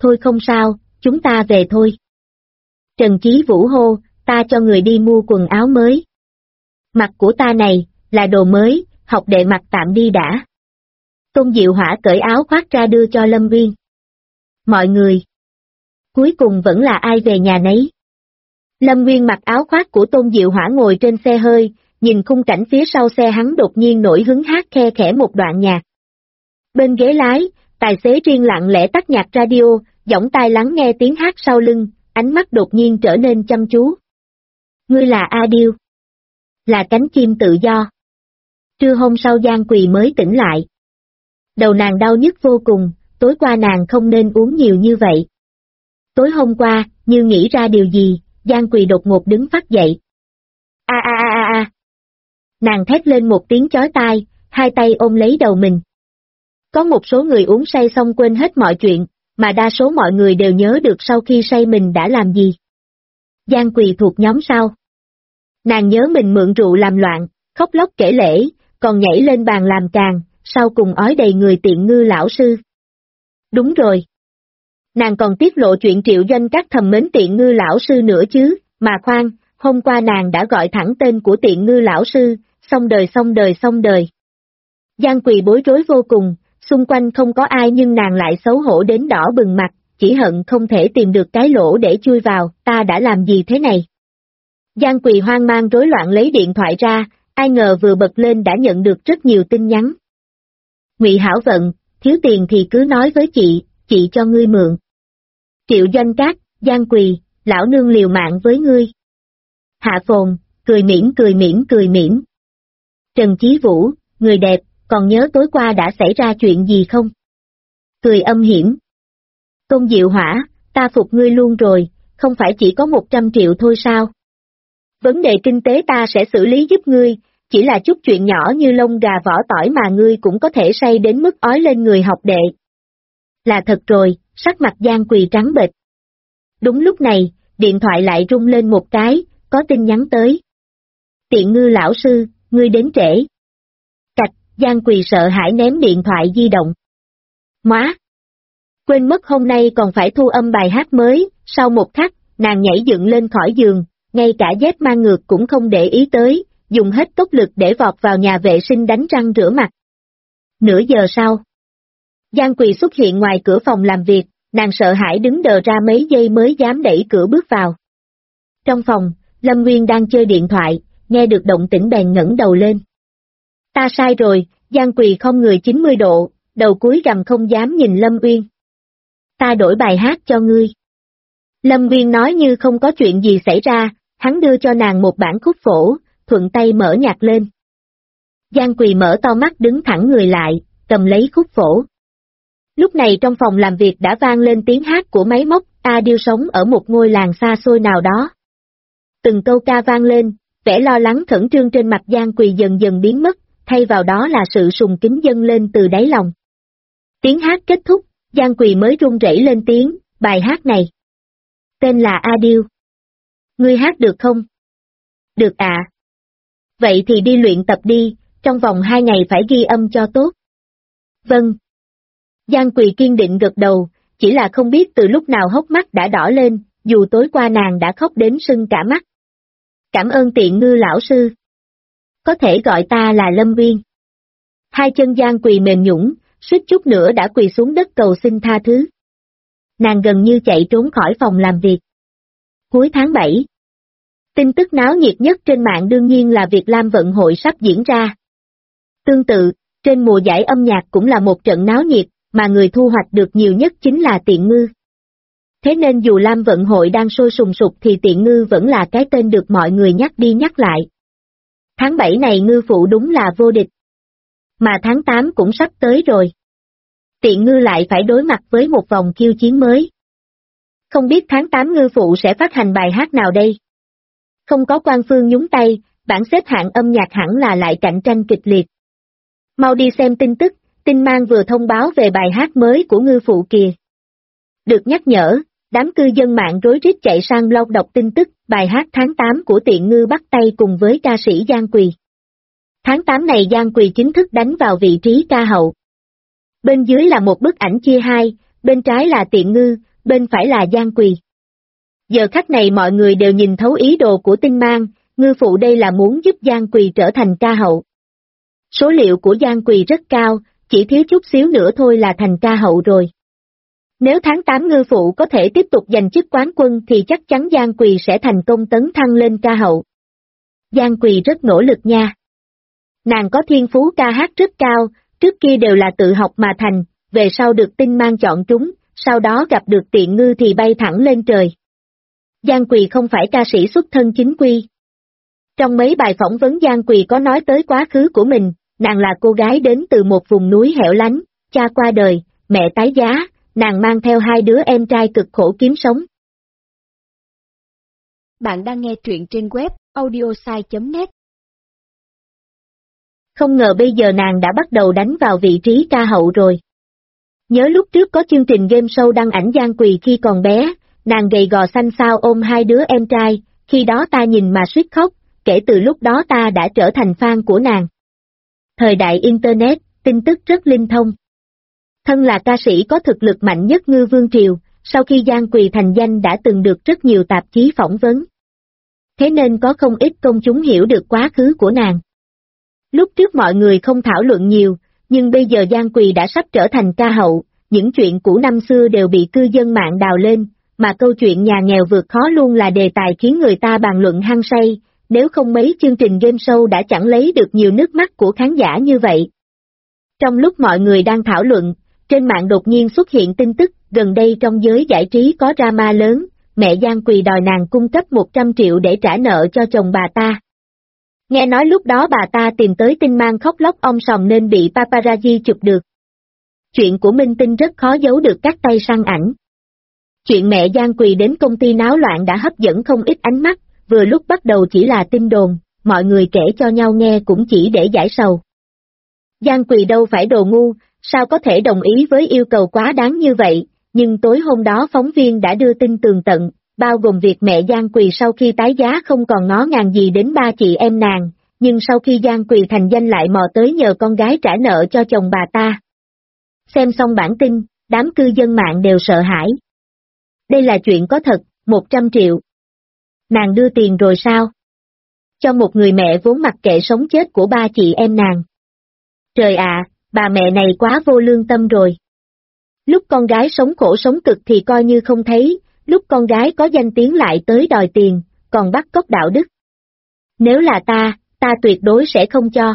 thôi không sao, chúng ta về thôi. Trần Chí Vũ hô, ta cho người đi mua quần áo mới. Mặt của ta này, là đồ mới, học đệ mặc tạm đi đã. Tôn Diệu Hỏa cởi áo khoác ra đưa cho Lâm Uyên. Mọi người. Cuối cùng vẫn là ai về nhà nấy. Lâm Uyên mặc áo khoác của Tôn Diệu Hỏa ngồi trên xe hơi, nhìn khung cảnh phía sau xe hắn đột nhiên nổi hứng hát khe khẽ một đoạn nhạc. Bên ghế lái, tài xế riêng lặng lẽ tắt nhạc radio, giỏng tai lắng nghe tiếng hát sau lưng, ánh mắt đột nhiên trở nên chăm chú. Ngươi là A Điêu. Là cánh chim tự do. Trưa hôm sau Giang Quỳ mới tỉnh lại. Đầu nàng đau nhức vô cùng, tối qua nàng không nên uống nhiều như vậy. Tối hôm qua, như nghĩ ra điều gì, Giang Quỳ đột ngột đứng phắt dậy. A a a a a. Nàng thét lên một tiếng chói tai, hai tay ôm lấy đầu mình. Có một số người uống say xong quên hết mọi chuyện, mà đa số mọi người đều nhớ được sau khi say mình đã làm gì. Giang Quỳ thuộc nhóm sau. Nàng nhớ mình mượn rượu làm loạn, khóc lóc kể lể, còn nhảy lên bàn làm càng, sau cùng ói đầy người Tiện Ngư lão sư. Đúng rồi. Nàng còn tiết lộ chuyện Triệu Doanh Các thầm mến Tiện Ngư lão sư nữa chứ, mà khoan, hôm qua nàng đã gọi thẳng tên của Tiện Ngư lão sư, xong đời xong đời xong đời. Giang Quỳ bối rối vô cùng, xung quanh không có ai nhưng nàng lại xấu hổ đến đỏ bừng mặt, chỉ hận không thể tìm được cái lỗ để chui vào, ta đã làm gì thế này? Giang Quỳ hoang mang rối loạn lấy điện thoại ra, ai ngờ vừa bật lên đã nhận được rất nhiều tin nhắn. Ngụy Hảo Vận, thiếu tiền thì cứ nói với chị cho ngươi mượn. Triệu Doanh Các, Giang Quỳ, lão nương liều mạng với ngươi. Hạ Phồn, cười mỉm. Trần Chí Vũ, người đẹp, còn nhớ tối qua đã xảy ra chuyện gì không? Cười âm hiểm. Tôn Diệu Hỏa, ta phục ngươi luôn rồi, không phải chỉ có 100 triệu thôi sao? Vấn đề kinh tế ta sẽ xử lý giúp ngươi, chỉ là chút chuyện nhỏ như lông gà vỏ tỏi mà ngươi cũng có thể say đến mức ói lên người học đệ. Là thật rồi, sắc mặt Giang Quỳ trắng bệch. Đúng lúc này, điện thoại lại rung lên một cái, có tin nhắn tới. Tiện Ngư lão sư, ngươi đến trễ. Cạch, Giang Quỳ sợ hãi ném điện thoại di động. Móa! Quên mất hôm nay còn phải thu âm bài hát mới, sau một khắc, nàng nhảy dựng lên khỏi giường, ngay cả dép mang ngược cũng không để ý tới, dùng hết tốc lực để vọt vào nhà vệ sinh đánh răng rửa mặt. Nửa giờ sau, Giang Quỳ xuất hiện ngoài cửa phòng làm việc, nàng sợ hãi đứng đờ ra mấy giây mới dám đẩy cửa bước vào. Trong phòng, Lâm Nguyên đang chơi điện thoại, nghe được động tĩnh bèn ngẩng đầu lên. Ta sai rồi, Giang Quỳ không người 90 độ, đầu cúi gằm không dám nhìn Lâm Uyên. Ta đổi bài hát cho ngươi. Lâm Uyên nói như không có chuyện gì xảy ra, hắn đưa cho nàng một bản khúc phổ, thuận tay mở nhạc lên. Giang Quỳ mở to mắt đứng thẳng người lại, cầm lấy khúc phổ. Lúc này trong phòng làm việc đã vang lên tiếng hát của máy móc, A Điêu sống ở một ngôi làng xa xôi nào đó. Từng câu ca vang lên, vẻ lo lắng khẩn trương trên mặt Giang Quỳ dần dần biến mất, thay vào đó là sự sùng kính dâng lên từ đáy lòng. Tiếng hát kết thúc, Giang Quỳ mới run rẩy lên tiếng, bài hát này. Tên là A Điêu. Ngươi hát được không? Được ạ. Vậy thì đi luyện tập đi, trong vòng 2 ngày phải ghi âm cho tốt. Vâng. Giang Quỳ kiên định gật đầu, chỉ là không biết từ lúc nào hốc mắt đã đỏ lên, dù tối qua nàng đã khóc đến sưng cả mắt. Cảm ơn Tiện Ngư lão sư. Có thể gọi ta là Lâm Uyên. Hai chân Giang Quỳ mềm nhũn, suýt chút nữa đã quỳ xuống đất cầu xin tha thứ. Nàng gần như chạy trốn khỏi phòng làm việc. Cuối tháng 7. Tin tức náo nhiệt nhất trên mạng đương nhiên là việc Lam Vận hội sắp diễn ra. Tương tự, trên mùa giải âm nhạc cũng là một trận náo nhiệt, mà người thu hoạch được nhiều nhất chính là Tiện Ngư. Thế nên dù Lam Vận hội đang sôi sùng sục thì Tiện Ngư vẫn là cái tên được mọi người nhắc đi nhắc lại. Tháng 7 này Ngư phụ đúng là vô địch. Mà tháng 8 cũng sắp tới rồi. Tiện Ngư lại phải đối mặt với một vòng khiêu chiến mới. Không biết tháng 8 Ngư phụ sẽ phát hành bài hát nào đây? Không có Quan Phương nhúng tay, bảng xếp hạng âm nhạc hẳn là lại cạnh tranh kịch liệt. Mau đi xem tin tức, Tin Mang vừa thông báo về bài hát mới của Ngư phụ kìa. Được nhắc nhở, đám cư dân mạng rối rít chạy sang blog đọc tin tức, bài hát tháng 8 của Tiện Ngư bắt tay cùng với ca sĩ Giang Quỳ. Tháng 8 này Giang Quỳ chính thức đánh vào vị trí ca hậu. Bên dưới là một bức ảnh chia hai, bên trái là Tiện Ngư, bên phải là Giang Quỳ. Giờ khắc này mọi người đều nhìn thấu ý đồ của Tinh Mang, ngư phụ đây là muốn giúp Giang Quỳ trở thành ca hậu. Số liệu của Giang Quỳ rất cao, chỉ thiếu chút xíu nữa thôi là thành ca hậu rồi. Nếu tháng 8 ngư phụ có thể tiếp tục giành chức quán quân thì chắc chắn Giang Quỳ sẽ thành công tấn thăng lên ca hậu. Giang Quỳ rất nỗ lực nha. Nàng có thiên phú ca hát rất cao, trước kia đều là tự học mà thành, về sau được Tinh Mang chọn trúng, sau đó gặp được Tiện Ngư thì bay thẳng lên trời. Giang Quỳ không phải ca sĩ xuất thân chính quy. Trong mấy bài phỏng vấn Giang Quỳ có nói tới quá khứ của mình, nàng là cô gái đến từ một vùng núi hẻo lánh, cha qua đời, mẹ tái giá, nàng mang theo 2 đứa em trai cực khổ kiếm sống. Bạn đang nghe truyện trên web audiosai.net. Không ngờ bây giờ nàng đã bắt đầu đánh vào vị trí ca hậu rồi. Nhớ lúc trước có chương trình game show đăng ảnh Giang Quỳ khi còn bé, nàng gầy gò xanh xao ôm 2 đứa em trai, khi đó ta nhìn mà suýt khóc, kể từ lúc đó ta đã trở thành fan của nàng. Thời đại Internet, tin tức rất linh thông. Thân là ca sĩ có thực lực mạnh nhất Ngư Vương Triều, sau khi Giang Quỳ thành danh đã từng được rất nhiều tạp chí phỏng vấn. Thế nên có không ít công chúng hiểu được quá khứ của nàng. Lúc trước mọi người không thảo luận nhiều, nhưng bây giờ Giang Quỳ đã sắp trở thành ca hậu, những chuyện cũ năm xưa đều bị cư dân mạng đào lên, mà câu chuyện nhà nghèo vượt khó luôn là đề tài khiến người ta bàn luận hăng say, nếu không mấy chương trình game show đã chẳng lấy được nhiều nước mắt của khán giả như vậy. Trong lúc mọi người đang thảo luận, trên mạng đột nhiên xuất hiện tin tức, gần đây trong giới giải trí có drama lớn, mẹ Giang Quỳ đòi nàng cung cấp 100 triệu để trả nợ cho chồng bà ta. Nghe nói lúc đó bà ta tìm tới Tinh Mang khóc lóc om sòm nên bị paparazzi chụp được. Chuyện của minh tinh rất khó giấu được các tay săn ảnh. Chuyện mẹ Giang Quỳ đến công ty náo loạn đã hấp dẫn không ít ánh mắt, vừa lúc bắt đầu chỉ là tin đồn, mọi người kể cho nhau nghe cũng chỉ để giải sầu. Giang Quỳ đâu phải đồ ngu, sao có thể đồng ý với yêu cầu quá đáng như vậy, nhưng tối hôm đó phóng viên đã đưa tin tường tận, bao gồm việc mẹ Giang Quỳ sau khi tái giá không còn ngó ngàng gì đến 3 chị em nàng, nhưng sau khi Giang Quỳ thành danh lại mò tới nhờ con gái trả nợ cho chồng bà ta. Xem xong bản tin, đám cư dân mạng đều sợ hãi. Đây là chuyện có thật, 100 triệu. Nàng đưa tiền rồi sao? Cho một người mẹ vốn mặc kệ sống chết của 3 chị em nàng. Trời ạ, bà mẹ này quá vô lương tâm rồi. Lúc con gái sống khổ sống cực thì coi như không thấy, lúc con gái có danh tiếng lại tới đòi tiền, còn bắt cóc đạo đức. Nếu là ta tuyệt đối sẽ không cho.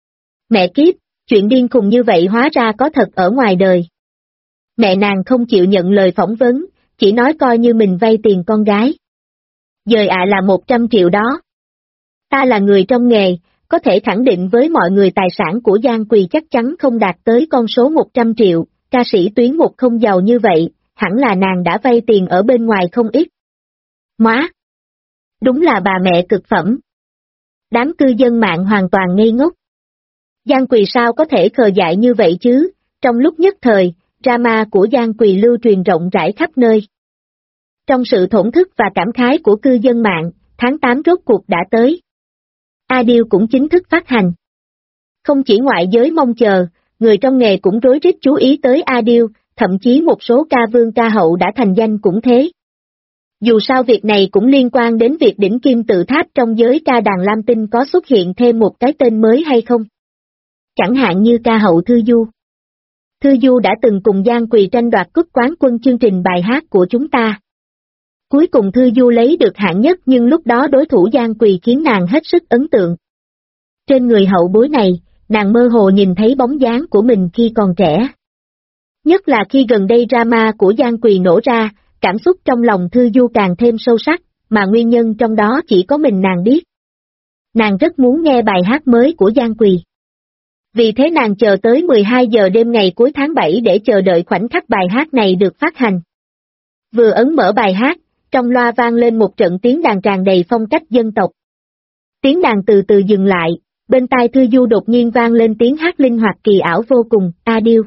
Mẹ kiếp, chuyện điên khùng như vậy hóa ra có thật ở ngoài đời. Mẹ nàng không chịu nhận lời phỏng vấn, chỉ nói coi như mình vay tiền con gái. Dời ạ là 100 triệu đó. Ta là người trong nghề, có thể khẳng định với mọi người tài sản của Giang Quỳ chắc chắn không đạt tới con số 100 triệu, ca sĩ tuyến một không giàu như vậy, hẳn là nàng đã vay tiền ở bên ngoài không ít. Móa! Đúng là bà mẹ cực phẩm. Đám cư dân mạng hoàn toàn ngây ngốc. Giang Quỳ sao có thể khờ dại như vậy chứ, trong lúc nhất thời, drama của Giang Quỳ lưu truyền rộng rãi khắp nơi. Trong sự thổn thức và cảm khái của cư dân mạng, tháng 8 rốt cuộc đã tới. Adele cũng chính thức phát hành. Không chỉ ngoại giới mong chờ, người trong nghề cũng rối rít chú ý tới Adele, thậm chí một số ca vương ca hậu đã thành danh cũng thế. Dù sao việc này cũng liên quan đến việc đỉnh kim tự tháp trong giới ca đàn Lam Tinh có xuất hiện thêm một cái tên mới hay không. Chẳng hạn như ca hậu Thư Du. Thư Du đã từng cùng Giang Quỳ tranh đoạt cúp quán quân chương trình bài hát của chúng ta. Cuối cùng Thư Du lấy được hạng nhất nhưng lúc đó đối thủ Giang Quỳ khiến nàng hết sức ấn tượng. Trên người hậu bối này, nàng mơ hồ nhìn thấy bóng dáng của mình khi còn trẻ. Nhất là khi gần đây drama của Giang Quỳ nổ ra, cảm xúc trong lòng Thư Du càng thêm sâu sắc, mà nguyên nhân trong đó chỉ có mình nàng biết. Nàng rất muốn nghe bài hát mới của Giang Quỳ. Vì thế nàng chờ tới 12 giờ đêm ngày cuối tháng 7 để chờ đợi khoảnh khắc bài hát này được phát hành. Vừa ấn mở bài hát, trong loa vang lên một trận tiếng đàn tràn đầy phong cách dân tộc. Tiếng đàn từ từ dừng lại, bên tai Thư Du đột nhiên vang lên tiếng hát linh hoạt kỳ ảo vô cùng, Adele.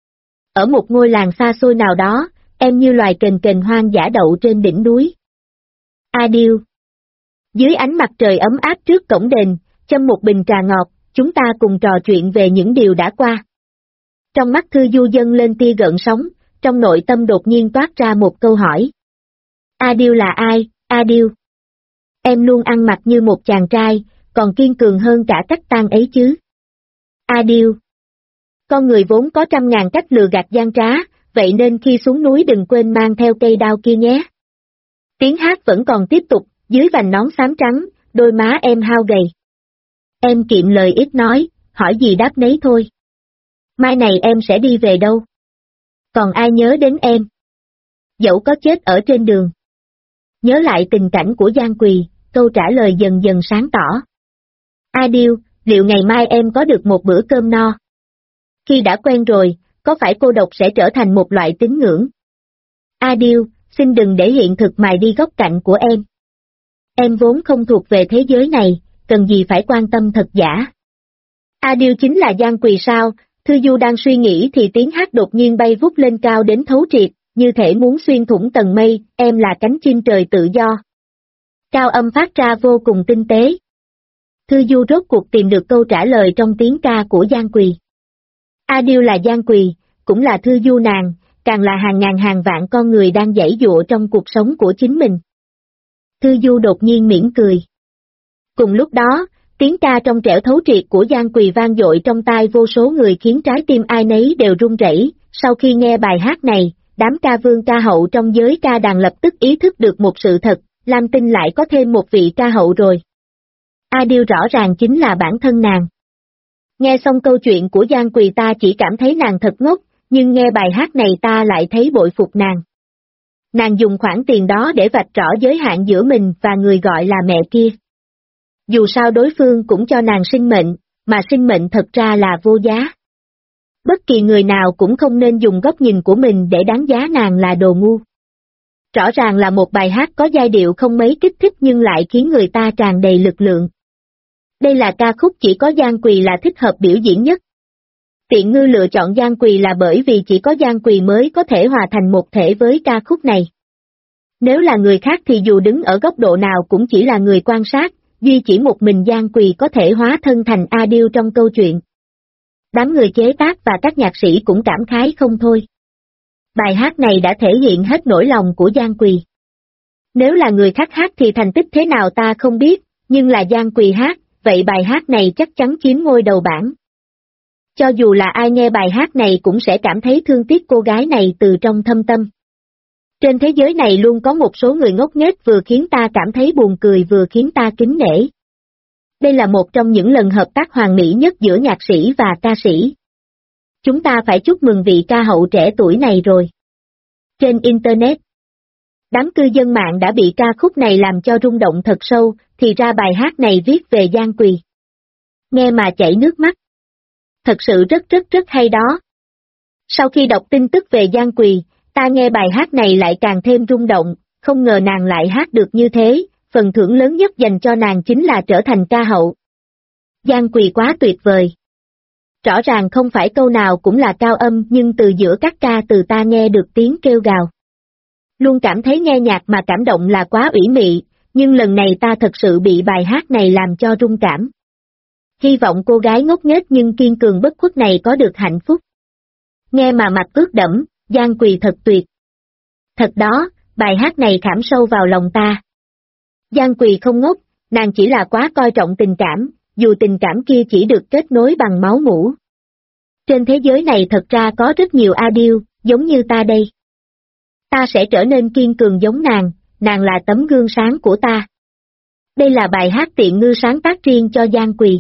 Ở một ngôi làng xa xôi nào đó, em như loài kền kền hoang dã đậu trên đỉnh núi. Adele. Dưới ánh mặt trời ấm áp trước cổng đền, châm một bình trà ngọt, chúng ta cùng trò chuyện về những điều đã qua. Trong mắt Thư Du dâng lên tia gợn sóng, trong nội tâm đột nhiên toát ra một câu hỏi. Adil là ai, Adil? Em luôn ăn mặc như một chàng trai, còn kiên cường hơn cả cách tang ấy chứ. Adil. Con người vốn có trăm ngàn cách lừa gạt gian trá, vậy nên khi xuống núi đừng quên mang theo cây đao kia nhé. Tiếng hát vẫn còn tiếp tục, dưới vành nón xám trắng, đôi má em hao gầy. Em kiệm lời ít nói, hỏi gì đáp nấy thôi. Mai này em sẽ đi về đâu? Còn ai nhớ đến em? Dẫu có chết ở trên đường. Nhớ lại tình cảnh của Giang Quỳ, câu trả lời dần dần sáng tỏ. Adil, liệu ngày mai em có được một bữa cơm no? Khi đã quen rồi, có phải cô độc sẽ trở thành một loại tín ngưỡng? Adil, xin đừng để hiện thực mài đi góc cạnh của em. Em vốn không thuộc về thế giới này, cần gì phải quan tâm thật giả. Adil chính là Giang Quỳ sao? Thư Du đang suy nghĩ thì tiếng hát đột nhiên bay vút lên cao đến thấu triệt, như thể muốn xuyên thủng tầng mây, em là cánh chim trời tự do. Cao âm phát ra vô cùng tinh tế. Thư Du rốt cuộc tìm được câu trả lời trong tiếng ca của Giang Quỳ. Adil là Giang Quỳ, cũng là Thư Du nàng, càng là hàng ngàn hàng vạn con người đang giãy giụa trong cuộc sống của chính mình. Thư Du đột nhiên mỉm cười. Cùng lúc đó, tiếng ca trong trẻo thấu triệt của Giang Quỳ vang dội trong tai vô số người khiến trái tim ai nấy đều run rẩy. Sau khi nghe bài hát này, đám ca vương ca hậu trong giới ca đàn lập tức ý thức được một sự thật, Lam Tinh lại có thêm một vị ca hậu rồi. Adil rõ ràng chính là bản thân nàng. Nghe xong câu chuyện của Giang Quỳ ta chỉ cảm thấy nàng thật ngốc, nhưng nghe bài hát này ta lại thấy bội phục nàng. Nàng dùng khoản tiền đó để vạch rõ giới hạn giữa mình và người gọi là mẹ kia. Dù sao đối phương cũng cho nàng sinh mệnh, mà sinh mệnh thật ra là vô giá. Bất kỳ người nào cũng không nên dùng góc nhìn của mình để đánh giá nàng là đồ ngu. Rõ ràng là một bài hát có giai điệu không mấy kích thích nhưng lại khiến người ta tràn đầy lực lượng. Đây là ca khúc chỉ có Giang Quỳ là thích hợp biểu diễn nhất. Tiện Ngư lựa chọn Giang Quỳ là bởi vì chỉ có Giang Quỳ mới có thể hòa thành một thể với ca khúc này. Nếu là người khác thì dù đứng ở góc độ nào cũng chỉ là người quan sát, duy chỉ một mình Giang Quỳ có thể hóa thân thành Adil trong câu chuyện. Đám người chế tác và các nhạc sĩ cũng cảm khái không thôi. Bài hát này đã thể hiện hết nỗi lòng của Giang Quỳ. Nếu là người khác hát thì thành tích thế nào ta không biết, nhưng là Giang Quỳ hát, vậy bài hát này chắc chắn chiếm ngôi đầu bảng. Cho dù là ai nghe bài hát này cũng sẽ cảm thấy thương tiếc cô gái này từ trong thâm tâm. Trên thế giới này luôn có một số người ngốc nghếch vừa khiến ta cảm thấy buồn cười vừa khiến ta kính nể. Đây là một trong những lần hợp tác hoàn mỹ nhất giữa nhạc sĩ và ca sĩ. Chúng ta phải chúc mừng vị ca hậu trẻ tuổi này rồi. Trên Internet, đám cư dân mạng đã bị ca khúc này làm cho rung động thật sâu, thì ra bài hát này viết về Giang Quỳ. Nghe mà chảy nước mắt. Thật sự rất hay đó. Sau khi đọc tin tức về Giang Quỳ, ta nghe bài hát này lại càng thêm rung động, không ngờ nàng lại hát được như thế, phần thưởng lớn nhất dành cho nàng chính là trở thành ca hậu. Giang Quỳ quá tuyệt vời. Rõ ràng không phải câu nào cũng là cao âm nhưng từ giữa các ca từ ta nghe được tiếng kêu gào. Luôn cảm thấy nghe nhạc mà cảm động là quá ủy mị, nhưng lần này ta thật sự bị bài hát này làm cho rung cảm. Hy vọng cô gái ngốc nghếch nhưng kiên cường bất khuất này có được hạnh phúc. Nghe mà mặt ướt đẫm, Giang Quỳ thật tuyệt. Thật đó, bài hát này khảm sâu vào lòng ta. Giang Quỳ không ngốc, nàng chỉ là quá coi trọng tình cảm, dù tình cảm kia chỉ được kết nối bằng máu mủ. Trên thế giới này thật ra có rất nhiều Adil, giống như ta đây. Ta sẽ trở nên kiên cường giống nàng là tấm gương sáng của ta. Đây là bài hát Tiện Ngư sáng tác riêng cho Giang Quỳ.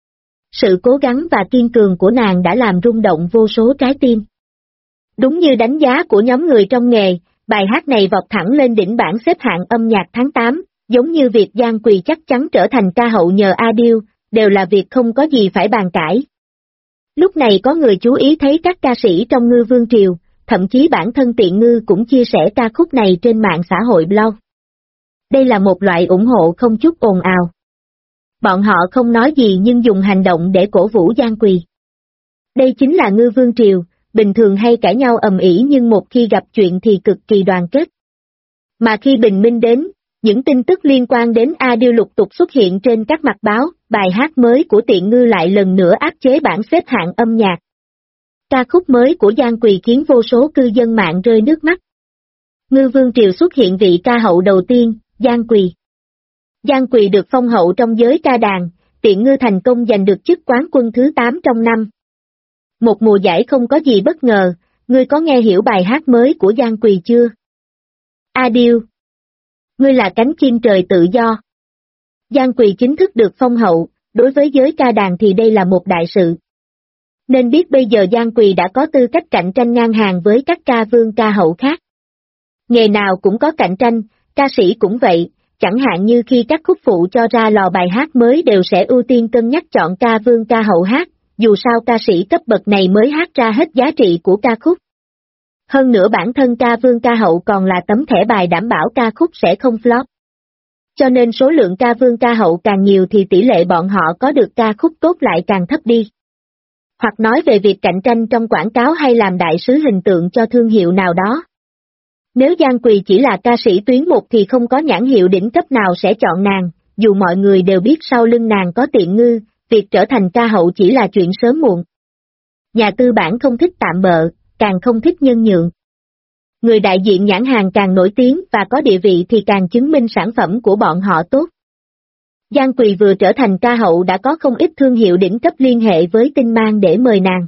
Sự cố gắng và kiên cường của nàng đã làm rung động vô số trái tim. Đúng như đánh giá của nhóm người trong nghề, bài hát này vọt thẳng lên đỉnh bảng xếp hạng âm nhạc tháng 8, giống như việc Giang Quỳ chắc chắn trở thành ca hậu nhờ Adil, đều là việc không có gì phải bàn cãi. Lúc này có người chú ý thấy các ca sĩ trong Ngư Vương Triều, thậm chí bản thân Tiện Ngư cũng chia sẻ ca khúc này trên mạng xã hội blog. Đây là một loại ủng hộ không chút ồn ào. Bọn họ không nói gì nhưng dùng hành động để cổ vũ Giang Quỳ. Đây chính là Ngư Vương Triều, bình thường hay cãi nhau ầm ĩ nhưng một khi gặp chuyện thì cực kỳ đoàn kết. Mà khi bình minh đến, những tin tức liên quan đến Adil lục tục xuất hiện trên các mặt báo, bài hát mới của Tiện Ngư lại lần nữa áp chế bảng xếp hạng âm nhạc. Ca khúc mới của Giang Quỳ khiến vô số cư dân mạng rơi nước mắt. Ngư Vương Triều xuất hiện vị ca hậu đầu tiên, Giang Quỳ. Giang Quỳ được phong hậu trong giới ca đàn, Tiện Ngư thành công giành được chức quán quân thứ 8 trong năm. Một mùa giải không có gì bất ngờ, ngươi có nghe hiểu bài hát mới của Giang Quỳ chưa? A Điêu. Ngươi là cánh chim trời tự do. Giang Quỳ chính thức được phong hậu, đối với giới ca đàn thì đây là một đại sự. Nên biết bây giờ Giang Quỳ đã có tư cách cạnh tranh ngang hàng với các ca vương ca hậu khác. Nghề nào cũng có cạnh tranh, ca sĩ cũng vậy, chẳng hạn như khi các khúc phụ cho ra lò bài hát mới đều sẽ ưu tiên cân nhắc chọn ca vương ca hậu hát, dù sao ca sĩ cấp bậc này mới hát ra hết giá trị của ca khúc. Hơn nữa bản thân ca vương ca hậu còn là tấm thẻ bài đảm bảo ca khúc sẽ không flop. Cho nên số lượng ca vương ca hậu càng nhiều thì tỷ lệ bọn họ có được ca khúc tốt lại càng thấp đi. Hoặc nói về việc cạnh tranh trong quảng cáo hay làm đại sứ hình tượng cho thương hiệu nào đó. Nếu Giang Quỳ chỉ là ca sĩ tuyến một thì không có nhãn hiệu đỉnh cấp nào sẽ chọn nàng, dù mọi người đều biết sau lưng nàng có Tiện Ngư, việc trở thành ca hậu chỉ là chuyện sớm muộn. Nhà tư bản không thích tạm bợ, càng không thích nhân nhượng. Người đại diện nhãn hàng càng nổi tiếng và có địa vị thì càng chứng minh sản phẩm của bọn họ tốt. Giang Quỳ vừa trở thành ca hậu đã có không ít thương hiệu đỉnh cấp liên hệ với Tinh Mang để mời nàng.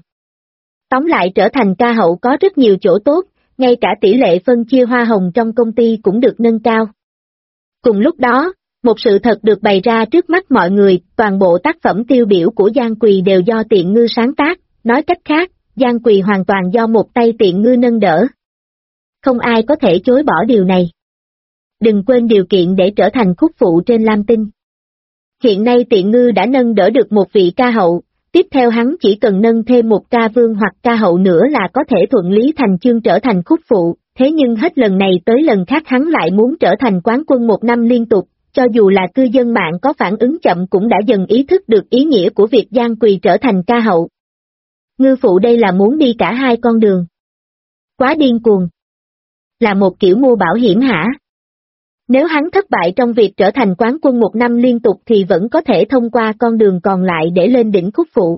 Tóm lại trở thành ca hậu có rất nhiều chỗ tốt, ngay cả tỷ lệ phân chia hoa hồng trong công ty cũng được nâng cao. Cùng lúc đó, một sự thật được bày ra trước mắt mọi người, toàn bộ tác phẩm tiêu biểu của Giang Quỳ đều do Tiện Ngư sáng tác, nói cách khác, Giang Quỳ hoàn toàn do một tay Tiện Ngư nâng đỡ. Không ai có thể chối bỏ điều này. Đừng quên điều kiện để trở thành khúc phụ trên Lam Tinh. Hiện nay Tiện Ngư đã nâng đỡ được một vị ca hậu, tiếp theo hắn chỉ cần nâng thêm một ca vương hoặc ca hậu nữa là có thể thuận lý thành chương trở thành khúc phụ, thế nhưng hết lần này tới lần khác hắn lại muốn trở thành quán quân một năm liên tục, cho dù là cư dân mạng có phản ứng chậm cũng đã dần ý thức được ý nghĩa của việc Giang Quỳ trở thành ca hậu. Ngư phụ đây là muốn đi cả hai con đường. Quá điên cuồng. Là một kiểu mua bảo hiểm hả? Nếu hắn thất bại trong việc trở thành quán quân một năm liên tục thì vẫn có thể thông qua con đường còn lại để lên đỉnh khúc phụ.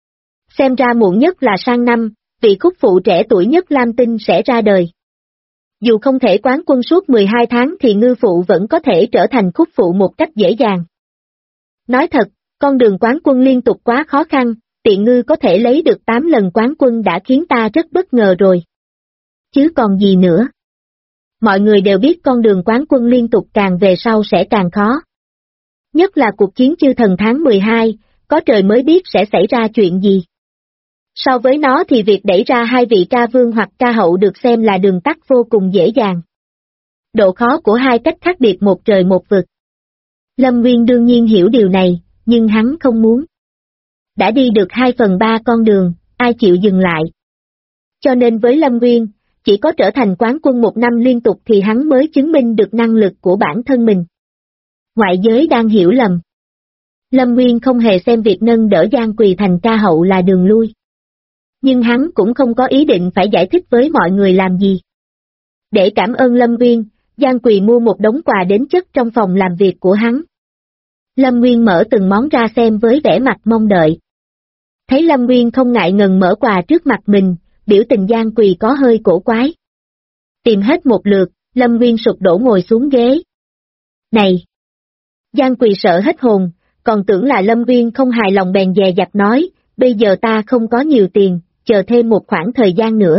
Xem ra muộn nhất là sang năm, vị khúc phụ trẻ tuổi nhất Lam Tinh sẽ ra đời. Dù không thể quán quân suốt 12 tháng thì ngư phụ vẫn có thể trở thành khúc phụ một cách dễ dàng. Nói thật, con đường quán quân liên tục quá khó khăn, Tiện Ngư có thể lấy được 8 lần quán quân đã khiến ta rất bất ngờ rồi. Chứ còn gì nữa. Mọi người đều biết con đường quán quân liên tục càng về sau sẽ càng khó. Nhất là cuộc chiến chư thần tháng 12, có trời mới biết sẽ xảy ra chuyện gì. So với nó thì việc đẩy ra hai vị ca vương hoặc ca hậu được xem là đường tắt vô cùng dễ dàng. Độ khó của hai cách khác biệt một trời một vực. Lâm Nguyên đương nhiên hiểu điều này, nhưng hắn không muốn. Đã đi được 2/3 con đường, ai chịu dừng lại. Cho nên với Lâm Nguyên, chỉ có trở thành quán quân một năm liên tục thì hắn mới chứng minh được năng lực của bản thân mình. Ngoại giới đang hiểu lầm. Lâm Nguyên không hề xem việc nâng đỡ Giang Quỳ thành ca hậu là đường lui. Nhưng hắn cũng không có ý định phải giải thích với mọi người làm gì. Để cảm ơn Lâm Nguyên, Giang Quỳ mua một đống quà đến chất trong phòng làm việc của hắn. Lâm Nguyên mở từng món ra xem với vẻ mặt mong đợi. Thấy Lâm Nguyên không ngại ngần mở quà trước mặt mình, biểu tình Giang Quỳ có hơi cổ quái. Tìm hết một lượt, Lâm Nguyên sụp đổ ngồi xuống ghế. Này! Giang Quỳ sợ hết hồn, còn tưởng là Lâm Nguyên không hài lòng bèn dè dặt nói, bây giờ ta không có nhiều tiền, chờ thêm một khoảng thời gian nữa.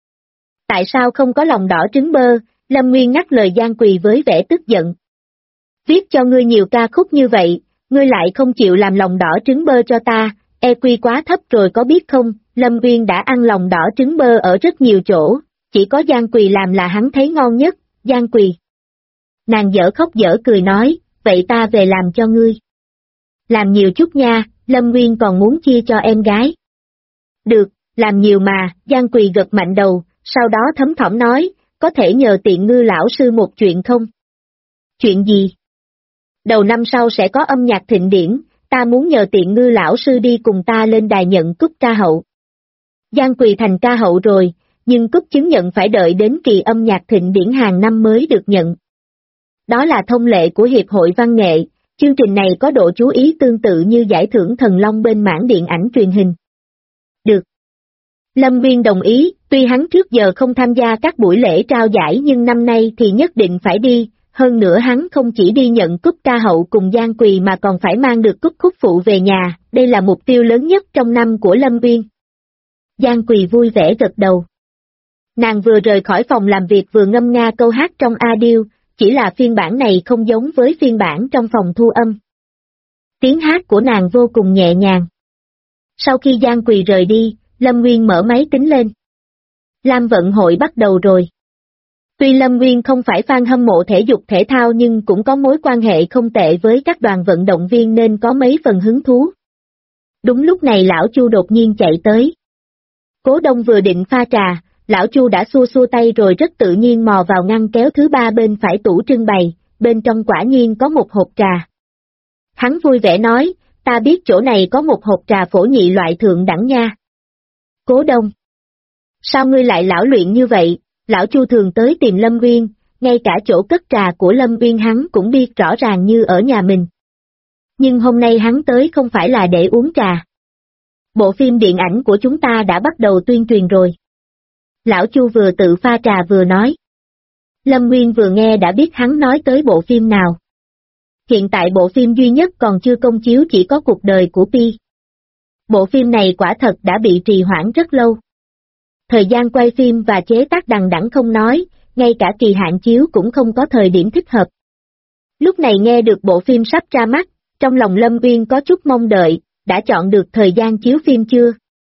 Tại sao không có lòng đỏ trứng bơ? Lâm Nguyên ngắt lời Giang Quỳ với vẻ tức giận. Viết cho ngươi nhiều ca khúc như vậy, ngươi lại không chịu làm lòng đỏ trứng bơ cho ta, EQ quá thấp rồi có biết không? Lâm Nguyên đã ăn lòng đỏ trứng bơ ở rất nhiều chỗ, chỉ có Giang Quỳ làm là hắn thấy ngon nhất. Giang Quỳ. Nàng dở khóc dở cười nói, vậy ta về làm cho ngươi. Làm nhiều chút nha, Lâm Nguyên còn muốn chia cho em gái. Được, làm nhiều mà, Giang Quỳ gật mạnh đầu, sau đó thấm thỏm nói, có thể nhờ Tiện Ngư lão sư một chuyện không? Chuyện gì? Đầu năm sau sẽ có âm nhạc thịnh điển, ta muốn nhờ Tiện Ngư lão sư đi cùng ta lên đài nhận cúp ca hậu. Giang Quỳ thành ca hậu rồi, nhưng cúp chứng nhận phải đợi đến kỳ âm nhạc thịnh điển hàng năm mới được nhận. Đó là thông lệ của Hiệp hội Văn nghệ, chương trình này có độ chú ý tương tự như giải thưởng Thần Long bên mảng điện ảnh truyền hình. Được. Lâm Nguyên đồng ý, tuy hắn trước giờ không tham gia các buổi lễ trao giải nhưng năm nay thì nhất định phải đi, hơn nữa hắn không chỉ đi nhận cúp ca hậu cùng Giang Quỳ mà còn phải mang được cúp khúc phụ về nhà, đây là mục tiêu lớn nhất trong năm của Lâm Nguyên. Giang Quỳ vui vẻ gật đầu. Nàng vừa rời khỏi phòng làm việc vừa ngâm nga câu hát trong A Điêu, chỉ là phiên bản này không giống với phiên bản trong phòng thu âm. Tiếng hát của nàng vô cùng nhẹ nhàng. Sau khi Giang Quỳ rời đi, Lâm Nguyên mở máy tính lên. Lam vận hội bắt đầu rồi. Tuy Lâm Nguyên không phải fan hâm mộ thể dục thể thao nhưng cũng có mối quan hệ không tệ với các đoàn vận động viên nên có mấy phần hứng thú. Đúng lúc này lão Chu đột nhiên chạy tới. Cố Đông vừa định pha trà, lão Chu đã xua xua tay rồi rất tự nhiên mò vào ngăn kéo thứ ba bên phải tủ trưng bày, bên trong quả nhiên có một hộp trà. Hắn vui vẻ nói, ta biết chỗ này có một hộp trà phổ nhị loại thượng đẳng nha. Cố Đông. Sao ngươi lại lão luyện như vậy? Lão Chu thường tới tìm Lâm Nguyên, ngay cả chỗ cất trà của Lâm Nguyên hắn cũng biết rõ ràng như ở nhà mình. Nhưng hôm nay hắn tới không phải là để uống trà. Bộ phim điện ảnh của chúng ta đã bắt đầu tuyên truyền rồi. Lão Chu vừa tự pha trà vừa nói. Lâm Nguyên vừa nghe đã biết hắn nói tới bộ phim nào. Hiện tại bộ phim duy nhất còn chưa công chiếu chỉ có cuộc đời của Pi. Bộ phim này quả thật đã bị trì hoãn rất lâu. Thời gian quay phim và chế tác đằng đẵng không nói, ngay cả kỳ hạn chiếu cũng không có thời điểm thích hợp. Lúc này nghe được bộ phim sắp ra mắt, trong lòng Lâm Nguyên có chút mong đợi, đã chọn được thời gian chiếu phim chưa?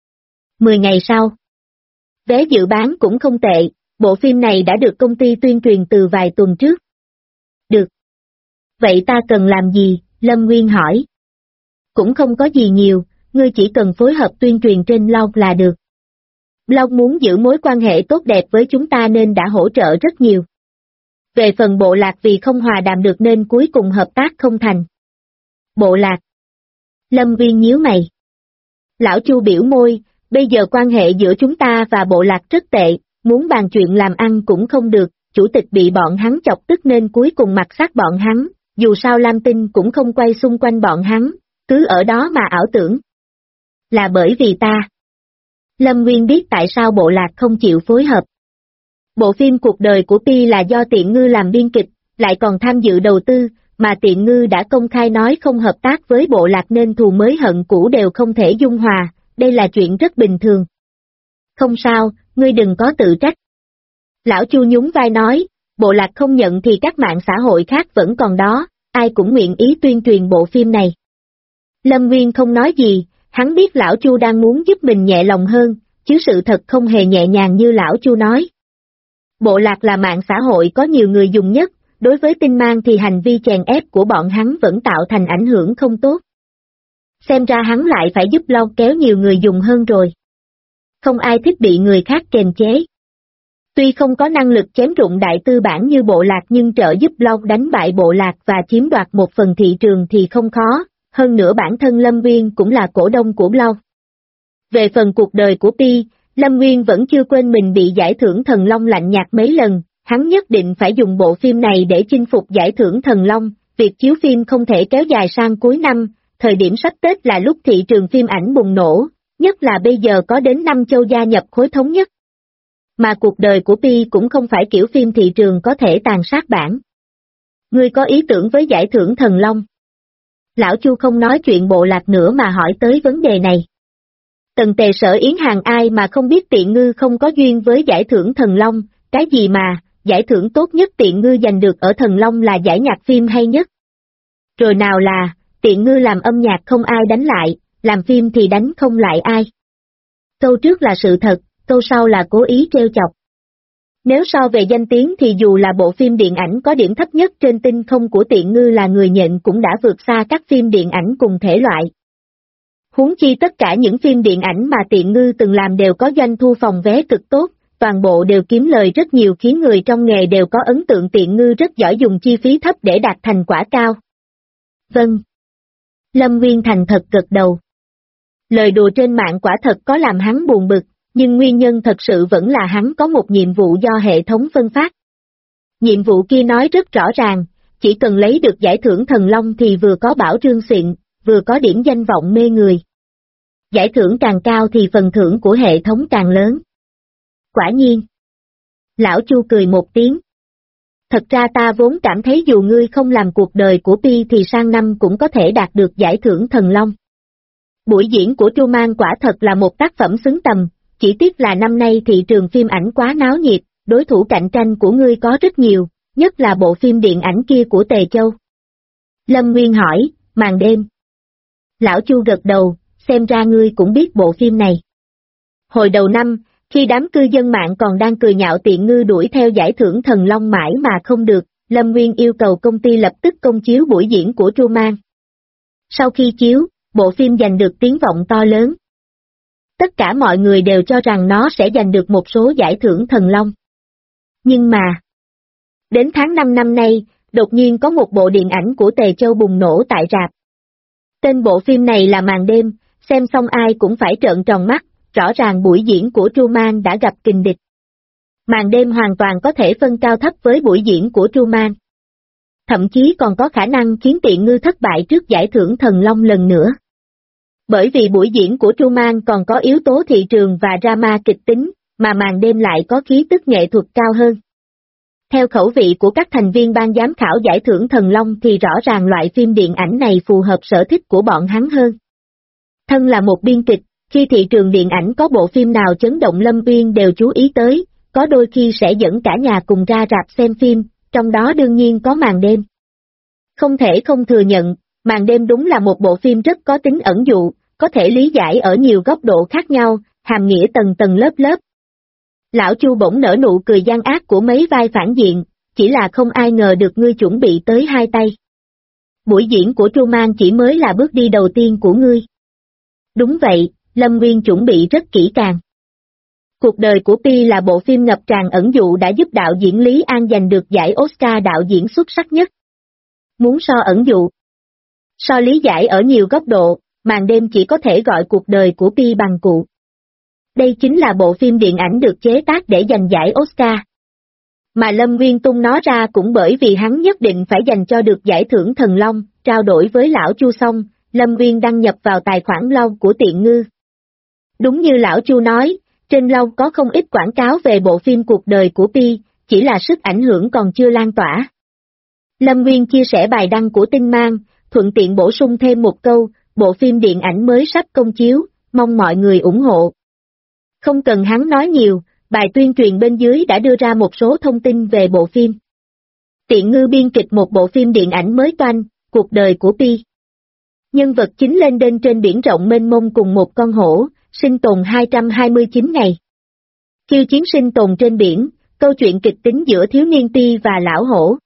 10 ngày sau. Vé dự bán cũng không tệ, bộ phim này đã được công ty tuyên truyền từ vài tuần trước. Được. Vậy ta cần làm gì? Lâm Nguyên hỏi. Cũng không có gì nhiều, ngươi chỉ cần phối hợp tuyên truyền trên blog là được. Blog muốn giữ mối quan hệ tốt đẹp với chúng ta nên đã hỗ trợ rất nhiều. Về phần Bộ Lạc vì không hòa đàm được nên cuối cùng hợp tác không thành. Bộ Lạc. Lâm Nguyên nhíu mày. Lão Chu biểu môi, bây giờ quan hệ giữa chúng ta và Bộ Lạc rất tệ, muốn bàn chuyện làm ăn cũng không được, chủ tịch bị bọn hắn chọc tức nên cuối cùng mặc sát bọn hắn, dù sao Lam Tinh cũng không quay xung quanh bọn hắn, cứ ở đó mà ảo tưởng. Là bởi vì ta. Lâm Nguyên biết tại sao Bộ Lạc không chịu phối hợp. Bộ phim cuộc đời của Pi là do Tiện Ngư làm biên kịch, lại còn tham dự đầu tư, mà Tiện Ngư đã công khai nói không hợp tác với Bộ Lạc nên thù mới hận cũ đều không thể dung hòa, đây là chuyện rất bình thường. Không sao, ngươi đừng có tự trách. Lão Chu nhún vai nói, Bộ Lạc không nhận thì các mạng xã hội khác vẫn còn đó, ai cũng nguyện ý tuyên truyền bộ phim này. Lâm Nguyên không nói gì, hắn biết Lão Chu đang muốn giúp mình nhẹ lòng hơn, chứ sự thật không hề nhẹ nhàng như Lão Chu nói. Bộ Lạc là mạng xã hội có nhiều người dùng nhất, đối với tin mang thì hành vi chèn ép của bọn hắn vẫn tạo thành ảnh hưởng không tốt. Xem ra hắn lại phải giúp blog kéo nhiều người dùng hơn rồi. Không ai thích bị người khác kềm chế. Tuy không có năng lực chém rụng đại tư bản như Bộ Lạc nhưng trợ giúp blog đánh bại Bộ Lạc và chiếm đoạt một phần thị trường thì không khó, hơn nữa bản thân Lâm Nguyên cũng là cổ đông của blog. Về phần cuộc đời của Pi, Lâm Nguyên vẫn chưa quên mình bị giải thưởng Thần Long lạnh nhạt mấy lần, hắn nhất định phải dùng bộ phim này để chinh phục giải thưởng Thần Long, việc chiếu phim không thể kéo dài sang cuối năm, thời điểm sắp Tết là lúc thị trường phim ảnh bùng nổ, nhất là bây giờ có đến 5 châu gia nhập khối thống nhất. Mà cuộc đời của Pi cũng không phải kiểu phim thị trường có thể tàn sát bản. Ngươi có ý tưởng với giải thưởng Thần Long? Lão Chu không nói chuyện Bộ Lạc nữa mà hỏi tới vấn đề này. Tần Tề Sở Yến Hàng ai mà không biết Tiện Ngư không có duyên với giải thưởng Thần Long, cái gì mà, giải thưởng tốt nhất Tiện Ngư giành được ở Thần Long là giải nhạc phim hay nhất. Rồi nào là, Tiện Ngư làm âm nhạc không ai đánh lại, làm phim thì đánh không lại ai. Câu trước là sự thật, câu sau là cố ý trêu chọc. Nếu so về danh tiếng thì dù là bộ phim điện ảnh có điểm thấp nhất trên tinh không của Tiện Ngư là Người Nhện cũng đã vượt xa các phim điện ảnh cùng thể loại. Huống chi tất cả những phim điện ảnh mà Tiện Ngư từng làm đều có doanh thu phòng vé cực tốt, toàn bộ đều kiếm lời rất nhiều khiến người trong nghề đều có ấn tượng Tiện Ngư rất giỏi dùng chi phí thấp để đạt thành quả cao. Vâng. Lâm Nguyên thành thật gật đầu. Lời đùa trên mạng quả thật có làm hắn buồn bực, nhưng nguyên nhân thật sự vẫn là hắn có một nhiệm vụ do hệ thống phân phát. Nhiệm vụ kia nói rất rõ ràng, chỉ cần lấy được giải thưởng Thần Long thì vừa có bảo trương xịn, vừa có điểm danh vọng mê người. Giải thưởng càng cao thì phần thưởng của hệ thống càng lớn. Quả nhiên. Lão Chu cười một tiếng. Thật ra ta vốn cảm thấy dù ngươi không làm cuộc đời của Pi thì sang năm cũng có thể đạt được giải thưởng Thần Long. Buổi diễn của Truman quả thật là một tác phẩm xứng tầm, chỉ tiếc là năm nay thị trường phim ảnh quá náo nhiệt, đối thủ cạnh tranh của ngươi có rất nhiều, nhất là bộ phim điện ảnh kia của Tề Châu. Lâm Nguyên hỏi, Màn đêm. Lão Chu gật đầu, xem ra ngươi cũng biết bộ phim này. Hồi đầu năm, khi đám cư dân mạng còn đang cười nhạo Tiện Ngư đuổi theo giải thưởng Thần Long mãi mà không được, Lâm Nguyên yêu cầu công ty lập tức công chiếu buổi diễn của Truman. Sau khi chiếu, bộ phim giành được tiếng vọng to lớn. Tất cả mọi người đều cho rằng nó sẽ giành được một số giải thưởng Thần Long. Nhưng mà, đến tháng 5 năm nay, đột nhiên có một bộ điện ảnh của Tề Châu bùng nổ tại rạp. Tên bộ phim này là Màn đêm, xem xong ai cũng phải trợn tròn mắt, rõ ràng buổi diễn của Truman đã gặp kình địch. Màn đêm hoàn toàn có thể phân cao thấp với buổi diễn của Truman. Thậm chí còn có khả năng khiến Tiện Ngư thất bại trước giải thưởng Thần Long lần nữa. Bởi vì buổi diễn của Truman còn có yếu tố thị trường và drama kịch tính, mà Màn đêm lại có khí tức nghệ thuật cao hơn. Theo khẩu vị của các thành viên ban giám khảo giải thưởng Thần Long thì rõ ràng loại phim điện ảnh này phù hợp sở thích của bọn hắn hơn. Thân là một biên kịch, khi thị trường điện ảnh có bộ phim nào chấn động Lâm Uyên đều chú ý tới, có đôi khi sẽ dẫn cả nhà cùng ra rạp xem phim, trong đó đương nhiên có Màn đêm. Không thể không thừa nhận, Màn đêm đúng là một bộ phim rất có tính ẩn dụ, có thể lý giải ở nhiều góc độ khác nhau, hàm nghĩa tầng tầng lớp lớp. Lão Chu bỗng nở nụ cười gian ác của mấy vai phản diện, chỉ là không ai ngờ được ngươi chuẩn bị tới hai tay. Buổi diễn của Truman chỉ mới là bước đi đầu tiên của ngươi. Đúng vậy, Lâm Nguyên chuẩn bị rất kỹ càng. Cuộc đời của Pi là bộ phim ngập tràn ẩn dụ đã giúp đạo diễn Lý An giành được giải Oscar đạo diễn xuất sắc nhất. Muốn so ẩn dụ, so lý giải ở nhiều góc độ, Màn đêm chỉ có thể gọi cuộc đời của Pi bằng cụ. Đây chính là bộ phim điện ảnh được chế tác để giành giải Oscar. Mà Lâm Nguyên tung nó ra cũng bởi vì hắn nhất định phải giành cho được giải thưởng Thần Long, trao đổi với lão Chu xong, Lâm Nguyên đăng nhập vào tài khoản blog của Tiện Ngư. Đúng như lão Chu nói, trên blog có không ít quảng cáo về bộ phim cuộc đời của Pi, chỉ là sức ảnh hưởng còn chưa lan tỏa. Lâm Nguyên chia sẻ bài đăng của Tinh Mang, thuận tiện bổ sung thêm một câu, bộ phim điện ảnh mới sắp công chiếu, mong mọi người ủng hộ. Không cần hắn nói nhiều, bài tuyên truyền bên dưới đã đưa ra một số thông tin về bộ phim. Tiện Ngư biên kịch một bộ phim điện ảnh mới toanh, cuộc đời của Pi. Nhân vật chính lên đên trên biển rộng mênh mông cùng một con hổ, sinh tồn 229 ngày. Khiêu chiến sinh tồn trên biển, câu chuyện kịch tính giữa thiếu niên Pi và lão hổ.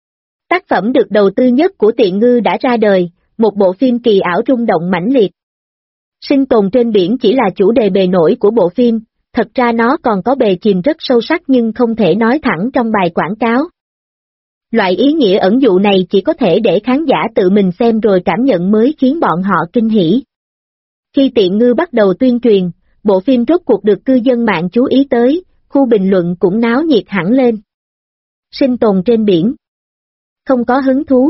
Tác phẩm được đầu tư nhất của Tiện Ngư đã ra đời, một bộ phim kỳ ảo rung động mãnh liệt. Sinh tồn trên biển chỉ là chủ đề bề nổi của bộ phim, thật ra nó còn có bề chìm rất sâu sắc nhưng không thể nói thẳng trong bài quảng cáo. Loại ý nghĩa ẩn dụ này chỉ có thể để khán giả tự mình xem rồi cảm nhận mới khiến bọn họ kinh hỉ. Khi Tiện Ngư bắt đầu tuyên truyền, bộ phim rốt cuộc được cư dân mạng chú ý tới, khu bình luận cũng náo nhiệt hẳn lên. Sinh tồn trên biển. Không có hứng thú.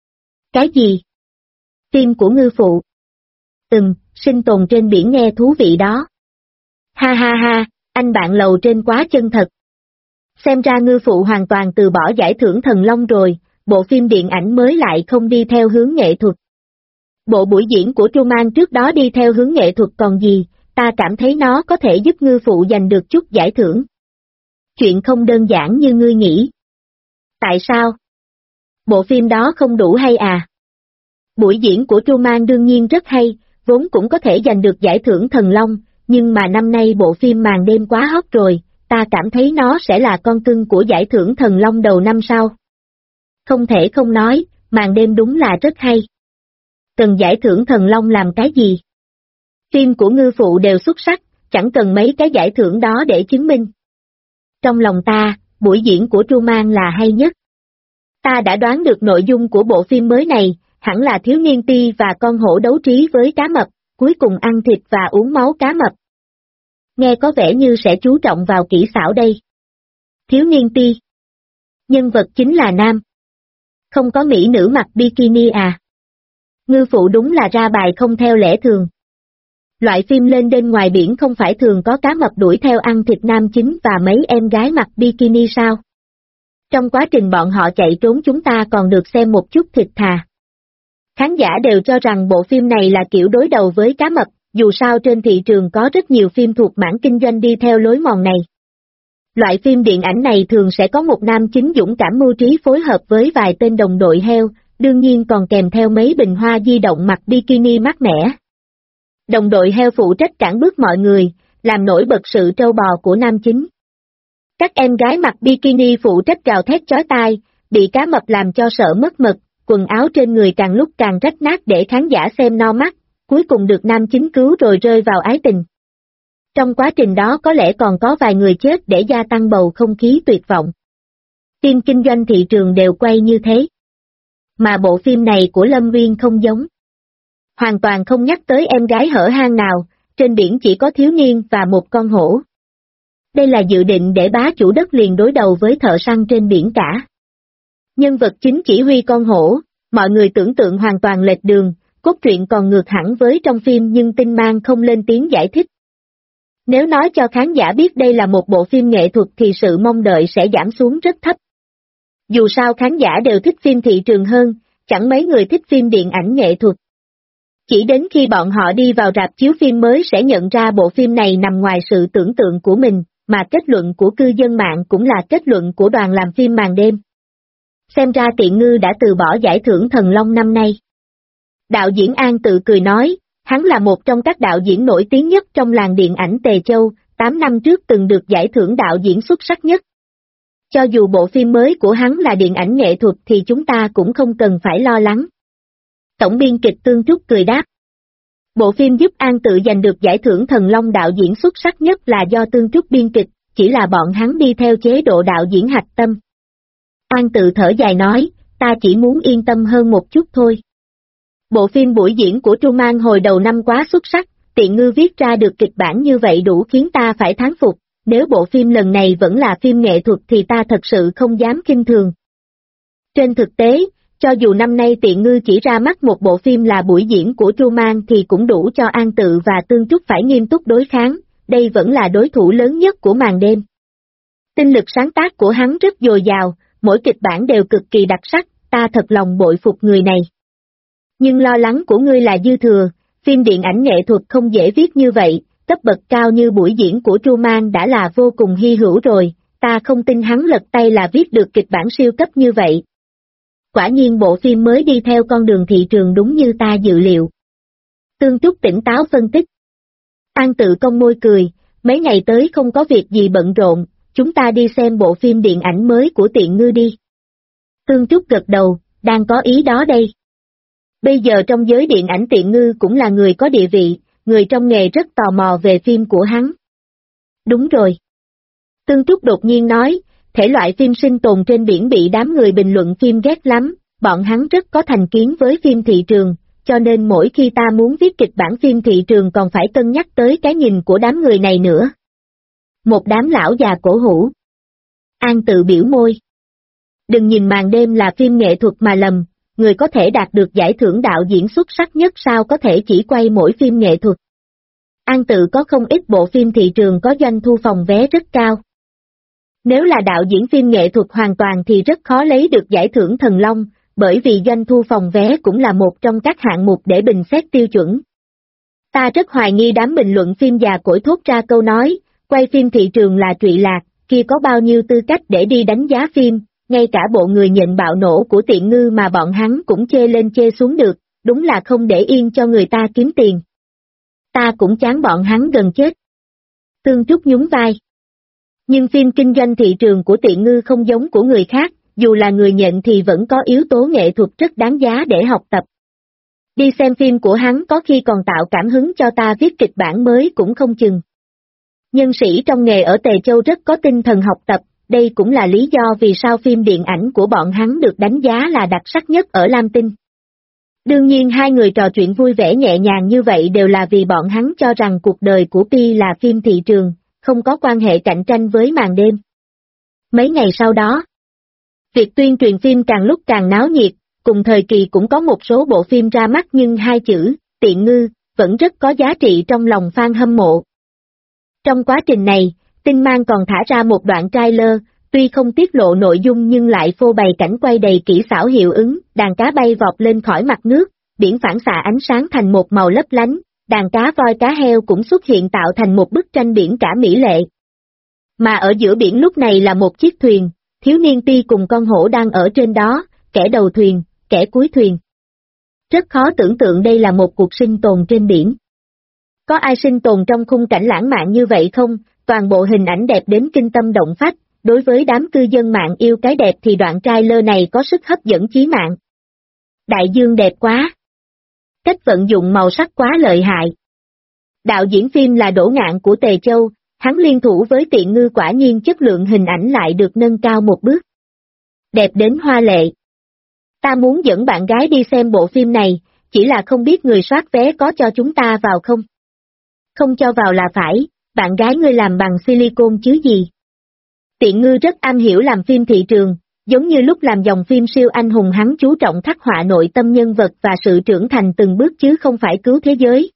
Cái gì? Phim của ngư phụ. Sinh tồn trên biển nghe thú vị đó. Ha ha ha, anh bạn lầu trên quá chân thật. Xem ra ngư phụ hoàn toàn từ bỏ giải thưởng Thần Long rồi, bộ phim điện ảnh mới lại không đi theo hướng nghệ thuật. Bộ buổi diễn của Truman trước đó đi theo hướng nghệ thuật còn gì, ta cảm thấy nó có thể giúp ngư phụ giành được chút giải thưởng. Chuyện không đơn giản như ngươi nghĩ. Tại sao? Bộ phim đó không đủ hay à? Buổi diễn của Truman đương nhiên rất hay, vốn cũng có thể giành được giải thưởng Thần Long, nhưng mà năm nay bộ phim Màn đêm quá hot rồi, ta cảm thấy nó sẽ là con cưng của giải thưởng Thần Long đầu năm sau. Không thể không nói, Màn đêm đúng là rất hay. Cần giải thưởng Thần Long làm cái gì? Phim của ngư phụ đều xuất sắc, chẳng cần mấy cái giải thưởng đó để chứng minh. Trong lòng ta, buổi diễn của Truman là hay nhất. Ta đã đoán được nội dung của bộ phim mới này, hẳn là thiếu niên Pi và con hổ đấu trí với cá mập, cuối cùng ăn thịt và uống máu cá mập. Nghe có vẻ như sẽ chú trọng vào kỹ xảo đây. Thiếu niên Pi. Nhân vật chính là nam. Không có mỹ nữ mặc bikini à? Ngư phụ đúng là ra bài không theo lẽ thường. Loại phim lên đên ngoài biển không phải thường có cá mập đuổi theo ăn thịt nam chính và mấy em gái mặc bikini sao? Trong quá trình bọn họ chạy trốn chúng ta còn được xem một chút thịt thà. Khán giả đều cho rằng bộ phim này là kiểu đối đầu với cá mập, dù sao trên thị trường có rất nhiều phim thuộc mảng kinh doanh đi theo lối mòn này. Loại phim điện ảnh này thường sẽ có một nam chính dũng cảm mưu trí phối hợp với vài tên đồng đội heo, đương nhiên còn kèm theo mấy bình hoa di động mặc bikini mát mẻ. Đồng đội heo phụ trách cản bước mọi người, làm nổi bật sự trâu bò của nam chính. Các em gái mặc bikini phụ trách gào thét chói tai, bị cá mập làm cho sợ mất mật, quần áo trên người càng lúc càng rách nát để khán giả xem no mắt, cuối cùng được nam chính cứu rồi rơi vào ái tình. Trong quá trình đó có lẽ còn có vài người chết để gia tăng bầu không khí tuyệt vọng. Phim kinh doanh thị trường đều quay như thế. Mà bộ phim này của Lâm Uyên không giống. Hoàn toàn không nhắc tới em gái hở hang nào, trên biển chỉ có thiếu niên và một con hổ. Đây là dự định để bá chủ đất liền đối đầu với thợ săn trên biển cả. Nhân vật chính chỉ huy con hổ, mọi người tưởng tượng hoàn toàn lệch đường, cốt truyện còn ngược hẳn với trong phim nhưng Tinh Mang không lên tiếng giải thích. Nếu nói cho khán giả biết đây là một bộ phim nghệ thuật thì sự mong đợi sẽ giảm xuống rất thấp. Dù sao khán giả đều thích phim thị trường hơn, chẳng mấy người thích phim điện ảnh nghệ thuật. Chỉ đến khi bọn họ đi vào rạp chiếu phim mới sẽ nhận ra bộ phim này nằm ngoài sự tưởng tượng của mình, mà kết luận của cư dân mạng cũng là kết luận của đoàn làm phim màn đêm. Xem ra Tiện Ngư đã từ bỏ giải thưởng Thần Long năm nay. Đạo diễn An tự cười nói, hắn là một trong các đạo diễn nổi tiếng nhất trong làng điện ảnh Tề Châu, 8 năm trước từng được giải thưởng đạo diễn xuất sắc nhất. Cho dù bộ phim mới của hắn là điện ảnh nghệ thuật thì chúng ta cũng không cần phải lo lắng. Tổng biên kịch Tương Trúc cười đáp. Bộ phim giúp An tự giành được giải thưởng Thần Long đạo diễn xuất sắc nhất là do Tương Trúc biên kịch, chỉ là bọn hắn đi theo chế độ đạo diễn hạch tâm. An tự thở dài nói, ta chỉ muốn yên tâm hơn một chút thôi. Bộ phim buổi diễn của Trung An hồi đầu năm quá xuất sắc, Tiện Ngư viết ra được kịch bản như vậy đủ khiến ta phải thán phục, nếu bộ phim lần này vẫn là phim nghệ thuật thì ta thật sự không dám khinh thường. Trên thực tế, cho dù năm nay Tiện Ngư chỉ ra mắt một bộ phim là buổi diễn của Trung An thì cũng đủ cho An tự và Tương Trúc phải nghiêm túc đối kháng, đây vẫn là đối thủ lớn nhất của màn đêm. Tinh lực sáng tác của hắn rất dồi dào, mỗi kịch bản đều cực kỳ đặc sắc, ta thật lòng bội phục người này. Nhưng lo lắng của ngươi là dư thừa, phim điện ảnh nghệ thuật không dễ viết như vậy, cấp bậc cao như buổi diễn của Truman đã là vô cùng hy hữu rồi, ta không tin hắn lật tay là viết được kịch bản siêu cấp như vậy. Quả nhiên bộ phim mới đi theo con đường thị trường đúng như ta dự liệu. Tương Trúc tỉnh táo phân tích. An tự cong môi cười, mấy ngày tới không có việc gì bận rộn, chúng ta đi xem bộ phim điện ảnh mới của Tiện Ngư đi. Tương Trúc gật đầu, đang có ý đó đây. Bây giờ trong giới điện ảnh Tiện Ngư cũng là người có địa vị, người trong nghề rất tò mò về phim của hắn. Đúng rồi. Tương Trúc đột nhiên nói, thể loại phim sinh tồn trên biển bị đám người bình luận phim ghét lắm, bọn hắn rất có thành kiến với phim thị trường, cho nên mỗi khi ta muốn viết kịch bản phim thị trường còn phải cân nhắc tới cái nhìn của đám người này nữa. Một đám lão già cổ hủ. An tự biểu môi. Đừng nhìn màn đêm là phim nghệ thuật mà lầm, người có thể đạt được giải thưởng đạo diễn xuất sắc nhất sao có thể chỉ quay mỗi phim nghệ thuật. An tự có không ít bộ phim thị trường có doanh thu phòng vé rất cao. Nếu là đạo diễn phim nghệ thuật hoàn toàn thì rất khó lấy được giải thưởng Thần Long, bởi vì doanh thu phòng vé cũng là một trong các hạng mục để bình xét tiêu chuẩn. Ta rất hoài nghi đám bình luận phim già cỗi thốt ra câu nói, quay phim thị trường là trụy lạc, kia có bao nhiêu tư cách để đi đánh giá phim, ngay cả bộ người nhện bạo nổ của Tiện Ngư mà bọn hắn cũng chê lên chê xuống được, đúng là không để yên cho người ta kiếm tiền. Ta cũng chán bọn hắn gần chết. Tương Trúc nhún vai. Nhưng phim kinh doanh thị trường của Tiện Ngư không giống của người khác, dù là người nhện thì vẫn có yếu tố nghệ thuật rất đáng giá để học tập. Đi xem phim của hắn có khi còn tạo cảm hứng cho ta viết kịch bản mới cũng không chừng. Nhân sĩ trong nghề ở Tề Châu rất có tinh thần học tập, đây cũng là lý do vì sao phim điện ảnh của bọn hắn được đánh giá là đặc sắc nhất ở Lam Tinh. Đương nhiên hai người trò chuyện vui vẻ nhẹ nhàng như vậy đều là vì bọn hắn cho rằng cuộc đời của Pi là phim thị trường, không có quan hệ cạnh tranh với màn đêm. Mấy ngày sau đó, việc tuyên truyền phim càng lúc càng náo nhiệt, cùng thời kỳ cũng có một số bộ phim ra mắt nhưng hai chữ, Tiện Ngư, vẫn rất có giá trị trong lòng fan hâm mộ. Trong quá trình này, Tinh Mang còn thả ra một đoạn trailer, tuy không tiết lộ nội dung nhưng lại phô bày cảnh quay đầy kỹ xảo hiệu ứng, đàn cá bay vọt lên khỏi mặt nước, biển phản xạ ánh sáng thành một màu lấp lánh, đàn cá voi cá heo cũng xuất hiện tạo thành một bức tranh biển cả mỹ lệ. Mà ở giữa biển lúc này là một chiếc thuyền, thiếu niên Ti cùng con hổ đang ở trên đó, kẻ đầu thuyền, kẻ cuối thuyền. Rất khó tưởng tượng đây là một cuộc sinh tồn trên biển. Có ai sinh tồn trong khung cảnh lãng mạn như vậy không? Toàn bộ hình ảnh đẹp đến kinh tâm động phách, đối với đám cư dân mạng yêu cái đẹp thì đoạn trailer này có sức hấp dẫn chí mạng. Đại dương đẹp quá. Cách vận dụng màu sắc quá lợi hại. Đạo diễn phim là Đỗ Ngạn của Tề Châu, hắn liên thủ với Tiện Ngư quả nhiên chất lượng hình ảnh lại được nâng cao một bước. Đẹp đến hoa lệ. Ta muốn dẫn bạn gái đi xem bộ phim này, chỉ là không biết người soát vé có cho chúng ta vào không? Không cho vào là phải, bạn gái ngươi làm bằng silicon chứ gì. Tiện Ngư rất am hiểu làm phim thị trường, giống như lúc làm dòng phim siêu anh hùng hắn chú trọng khắc họa nội tâm nhân vật và sự trưởng thành từng bước chứ không phải cứu thế giới.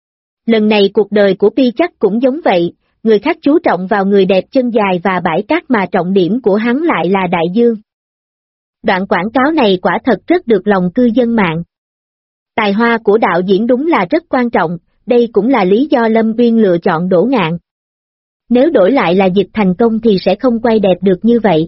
Lần này cuộc đời của Pi chắc cũng giống vậy, người khác chú trọng vào người đẹp chân dài và bãi cát mà trọng điểm của hắn lại là đại dương. Đoạn quảng cáo này quả thật rất được lòng cư dân mạng. Tài hoa của đạo diễn đúng là rất quan trọng, đây cũng là lý do Lâm Uyên lựa chọn Đỗ Ngạn. Nếu đổi lại là Dịch Thành Công thì sẽ không quay đẹp được như vậy.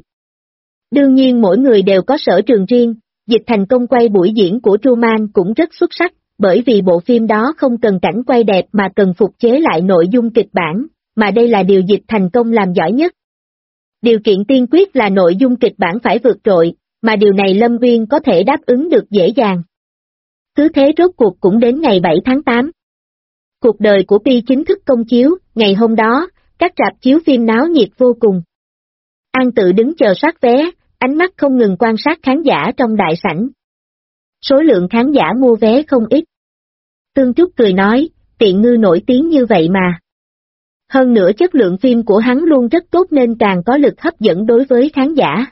Đương nhiên mỗi người đều có sở trường riêng, Dịch Thành Công quay buổi diễn của Truman cũng rất xuất sắc, bởi vì bộ phim đó không cần cảnh quay đẹp mà cần phục chế lại nội dung kịch bản, mà đây là điều Dịch Thành Công làm giỏi nhất. Điều kiện tiên quyết là nội dung kịch bản phải vượt trội, mà điều này Lâm Uyên có thể đáp ứng được dễ dàng. Cứ thế rốt cuộc cũng đến ngày 7 tháng 8. Cuộc đời của Pi chính thức công chiếu, ngày hôm đó, các rạp chiếu phim náo nhiệt vô cùng. An Tự đứng chờ soát vé, ánh mắt không ngừng quan sát khán giả trong đại sảnh. Số lượng khán giả mua vé không ít. Tương Trúc cười nói, Tiện Ngư nổi tiếng như vậy mà. Hơn nữa chất lượng phim của hắn luôn rất tốt nên càng có lực hấp dẫn đối với khán giả.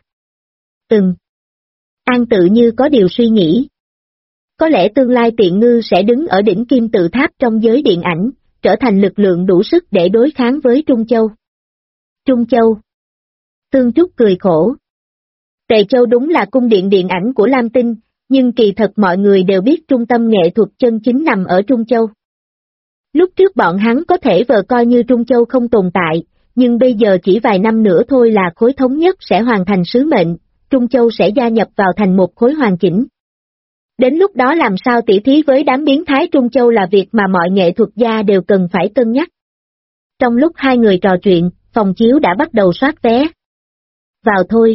An Tự như có điều suy nghĩ. Có lẽ tương lai Tiện Ngư sẽ đứng ở đỉnh kim tự tháp trong giới điện ảnh, trở thành lực lượng đủ sức để đối kháng với Trung Châu. Trung Châu. Tương Trúc cười khổ. Tề Châu đúng là cung điện điện ảnh của Lam Tinh, nhưng kỳ thật mọi người đều biết trung tâm nghệ thuật chân chính nằm ở Trung Châu. Lúc trước bọn hắn có thể vờ coi như Trung Châu không tồn tại, nhưng bây giờ chỉ vài năm nữa thôi là khối thống nhất sẽ hoàn thành sứ mệnh, Trung Châu sẽ gia nhập vào thành một khối hoàn chỉnh. Đến lúc đó làm sao tỉ thí với đám biến thái Trung Châu là việc mà mọi nghệ thuật gia đều cần phải cân nhắc. Trong lúc hai người trò chuyện, phòng chiếu đã bắt đầu soát vé. Vào thôi.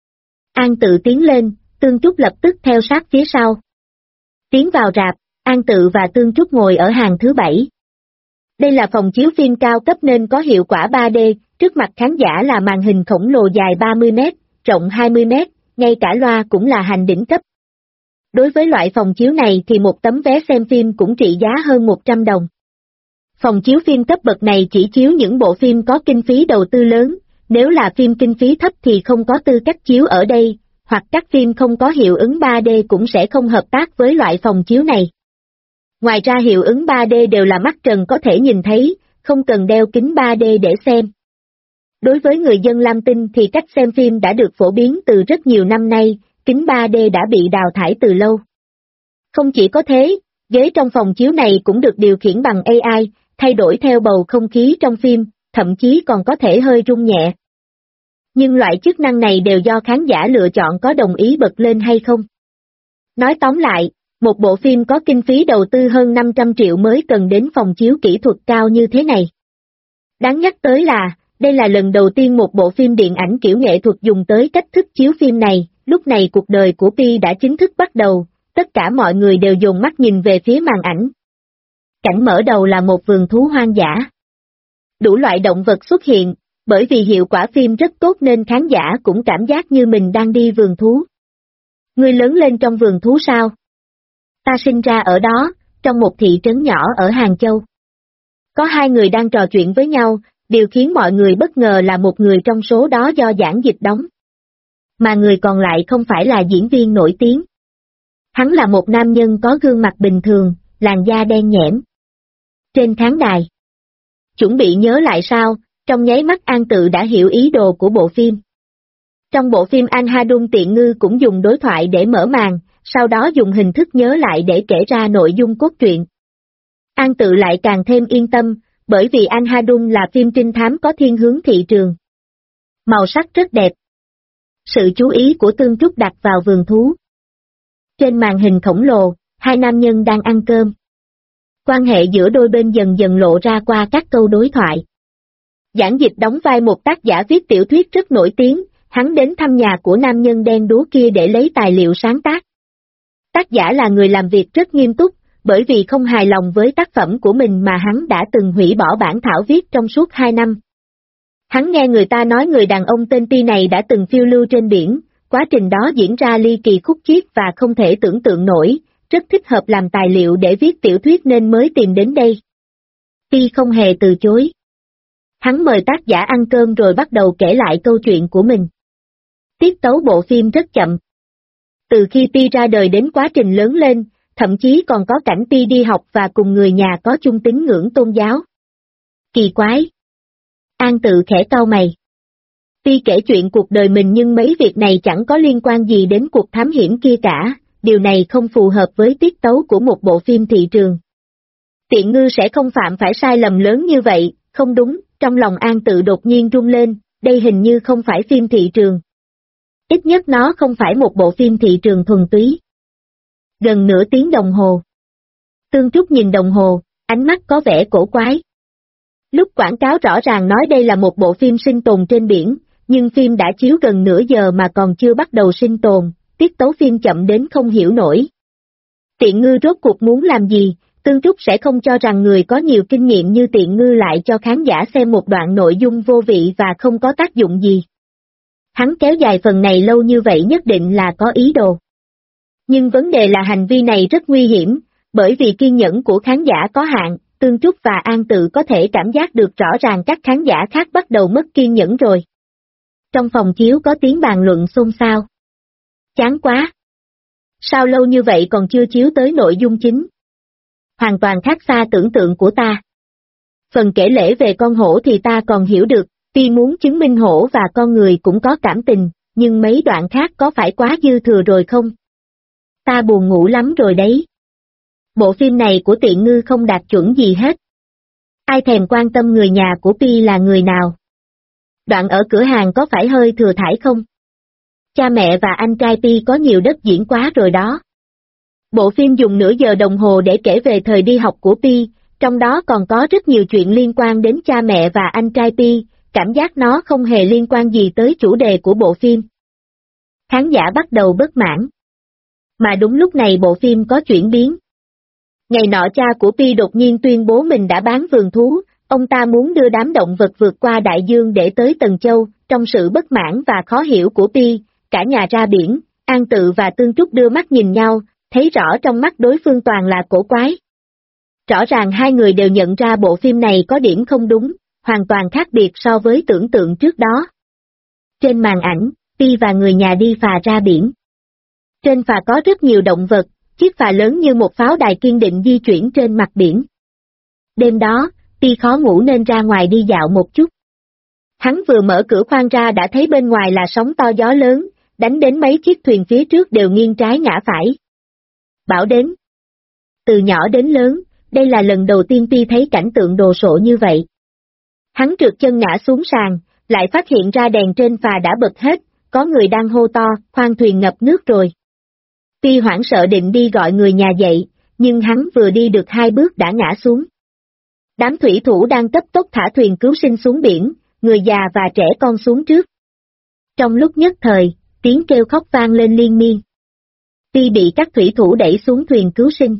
An Tự tiến lên, Tương Trúc lập tức theo sát phía sau. Tiến vào rạp, An Tự và Tương Trúc ngồi ở hàng thứ 7. Đây là phòng chiếu phim cao cấp nên có hiệu quả 3D, trước mặt khán giả là màn hình khổng lồ dài 30 mét, rộng 20 mét, ngay cả loa cũng là hành đỉnh cấp. Đối với loại phòng chiếu này thì một tấm vé xem phim cũng trị giá hơn 100 đồng. Phòng chiếu phim cấp bậc này chỉ chiếu những bộ phim có kinh phí đầu tư lớn, nếu là phim kinh phí thấp thì không có tư cách chiếu ở đây, hoặc các phim không có hiệu ứng 3D cũng sẽ không hợp tác với loại phòng chiếu này. Ngoài ra hiệu ứng 3D đều là mắt trần có thể nhìn thấy, không cần đeo kính 3D để xem. Đối với người dân Lam Tinh thì cách xem phim đã được phổ biến từ rất nhiều năm nay, kính 3D đã bị đào thải từ lâu. Không chỉ có thế, ghế trong phòng chiếu này cũng được điều khiển bằng AI, thay đổi theo bầu không khí trong phim, thậm chí còn có thể hơi rung nhẹ. Nhưng loại chức năng này đều do khán giả lựa chọn có đồng ý bật lên hay không. Nói tóm lại, một bộ phim có kinh phí đầu tư hơn 500 triệu mới cần đến phòng chiếu kỹ thuật cao như thế này. Đáng nhắc tới là, đây là lần đầu tiên một bộ phim điện ảnh kiểu nghệ thuật dùng tới cách thức chiếu phim này, lúc này cuộc đời của Pi đã chính thức bắt đầu, tất cả mọi người đều dồn mắt nhìn về phía màn ảnh. Cảnh mở đầu là một vườn thú hoang dã. Đủ loại động vật xuất hiện, bởi vì hiệu quả phim rất tốt nên khán giả cũng cảm giác như mình đang đi vườn thú. Ngươi lớn lên trong vườn thú sao? Ta sinh ra ở đó, trong một thị trấn nhỏ ở Hàng Châu. Có hai người đang trò chuyện với nhau, điều khiến mọi người bất ngờ là một người trong số đó do giảng dịch đóng. Mà người còn lại không phải là diễn viên nổi tiếng. Hắn là một nam nhân có gương mặt bình thường, làn da đen nhẽm. Trên khán đài. Chuẩn bị nhớ lại sao, trong nháy mắt An Tự đã hiểu ý đồ của bộ phim. Trong bộ phim Anh-ha-đun Tiện Ngư cũng dùng đối thoại để mở màn, sau đó dùng hình thức nhớ lại để kể ra nội dung cốt truyện. An Tự lại càng thêm yên tâm, bởi vì Anh-ha-đun là phim trinh thám có thiên hướng thị trường. Màu sắc rất đẹp. Sự chú ý của Tương Trúc đặt vào vườn thú. Trên màn hình khổng lồ, hai nam nhân đang ăn cơm. Quan hệ giữa đôi bên dần dần lộ ra qua các câu đối thoại. Giản Dịch đóng vai một tác giả viết tiểu thuyết rất nổi tiếng, hắn đến thăm nhà của nam nhân đen đúa kia để lấy tài liệu sáng tác. Tác giả là người làm việc rất nghiêm túc, bởi vì không hài lòng với tác phẩm của mình mà hắn đã từng hủy bỏ bản thảo viết trong suốt 2 năm. Hắn nghe người ta nói người đàn ông tên Pi này đã từng phiêu lưu trên biển, quá trình đó diễn ra ly kỳ khúc chiết và không thể tưởng tượng nổi, rất thích hợp làm tài liệu để viết tiểu thuyết nên mới tìm đến đây. Pi không hề từ chối. Hắn mời tác giả ăn cơm rồi bắt đầu kể lại câu chuyện của mình. Tiết tấu bộ phim rất chậm. Từ khi Pi ra đời đến quá trình lớn lên, thậm chí còn có cảnh Pi đi học và cùng người nhà có chung tín ngưỡng tôn giáo. Kỳ quái. An Tự khẽ cau mày. Pi kể chuyện cuộc đời mình nhưng mấy việc này chẳng có liên quan gì đến cuộc thám hiểm kia cả, điều này không phù hợp với tiết tấu của một bộ phim thị trường. Tiện Ngư sẽ không phạm phải sai lầm lớn như vậy, không đúng, trong lòng An Tự đột nhiên rung lên, đây hình như không phải phim thị trường. Ít nhất nó không phải một bộ phim thị trường thuần túy. Gần nửa tiếng đồng hồ. Tương Trúc nhìn đồng hồ, ánh mắt có vẻ cổ quái. Lúc quảng cáo rõ ràng nói đây là một bộ phim sinh tồn trên biển, nhưng phim đã chiếu gần nửa giờ mà còn chưa bắt đầu sinh tồn, tiết tấu phim chậm đến không hiểu nổi. Tiện Ngư rốt cuộc muốn làm gì? Tương Trúc sẽ không cho rằng người có nhiều kinh nghiệm như Tiện Ngư lại cho khán giả xem một đoạn nội dung vô vị và không có tác dụng gì. Hắn kéo dài phần này lâu như vậy nhất định là có ý đồ. Nhưng vấn đề là hành vi này rất nguy hiểm, bởi vì kiên nhẫn của khán giả có hạn, Tương Trúc và An Tự có thể cảm giác được rõ ràng các khán giả khác bắt đầu mất kiên nhẫn rồi. Trong phòng chiếu có tiếng bàn luận xôn xao. Chán quá! Sao lâu như vậy còn chưa chiếu tới nội dung chính? Hoàn toàn khác xa tưởng tượng của ta. Phần kể lể về con hổ thì ta còn hiểu được, Pi muốn chứng minh hổ và con người cũng có cảm tình, nhưng mấy đoạn khác có phải quá dư thừa rồi không? Ta buồn ngủ lắm rồi đấy. Bộ phim này của Tiện Ngư không đạt chuẩn gì hết. Ai thèm quan tâm người nhà của Pi là người nào? Đoạn ở cửa hàng có phải hơi thừa thãi không? Cha mẹ và anh trai Pi có nhiều đất diễn quá rồi đó. Bộ phim dùng nửa giờ đồng hồ để kể về thời đi học của Pi, trong đó còn có rất nhiều chuyện liên quan đến cha mẹ và anh trai Pi, cảm giác nó không hề liên quan gì tới chủ đề của bộ phim. Khán giả bắt đầu bất mãn. Mà đúng lúc này bộ phim có chuyển biến. Ngày nọ cha của Pi đột nhiên tuyên bố mình đã bán vườn thú, ông ta muốn đưa đám động vật vượt qua đại dương để tới Tần Châu, trong sự bất mãn và khó hiểu của Pi, cả nhà ra biển, An Tự và Tương Trúc đưa mắt nhìn nhau, thấy rõ trong mắt đối phương toàn là cổ quái. Rõ ràng hai người đều nhận ra bộ phim này có điểm không đúng, hoàn toàn khác biệt so với tưởng tượng trước đó. Trên màn ảnh, Pi và người nhà đi phà ra biển. Trên phà có rất nhiều động vật, chiếc phà lớn như một pháo đài kiên định di chuyển trên mặt biển. Đêm đó, Pi khó ngủ nên ra ngoài đi dạo một chút. Hắn vừa mở cửa khoang ra đã thấy bên ngoài là sóng to gió lớn, đánh đến mấy chiếc thuyền phía trước đều nghiêng trái ngã phải. Bão đến. Từ nhỏ đến lớn, đây là lần đầu tiên Pi thấy cảnh tượng đồ sộ như vậy. Hắn trượt chân ngã xuống sàn, lại phát hiện ra đèn trên phà đã bật hết, có người đang hô to, khoang thuyền ngập nước rồi. Pi hoảng sợ định đi gọi người nhà dậy, nhưng hắn vừa đi được 2 bước đã ngã xuống. Đám thủy thủ đang cấp tốc thả thuyền cứu sinh xuống biển, người già và trẻ con xuống trước. Trong lúc nhất thời, tiếng kêu khóc vang lên liên miên. Pi bị các thủy thủ đẩy xuống thuyền cứu sinh.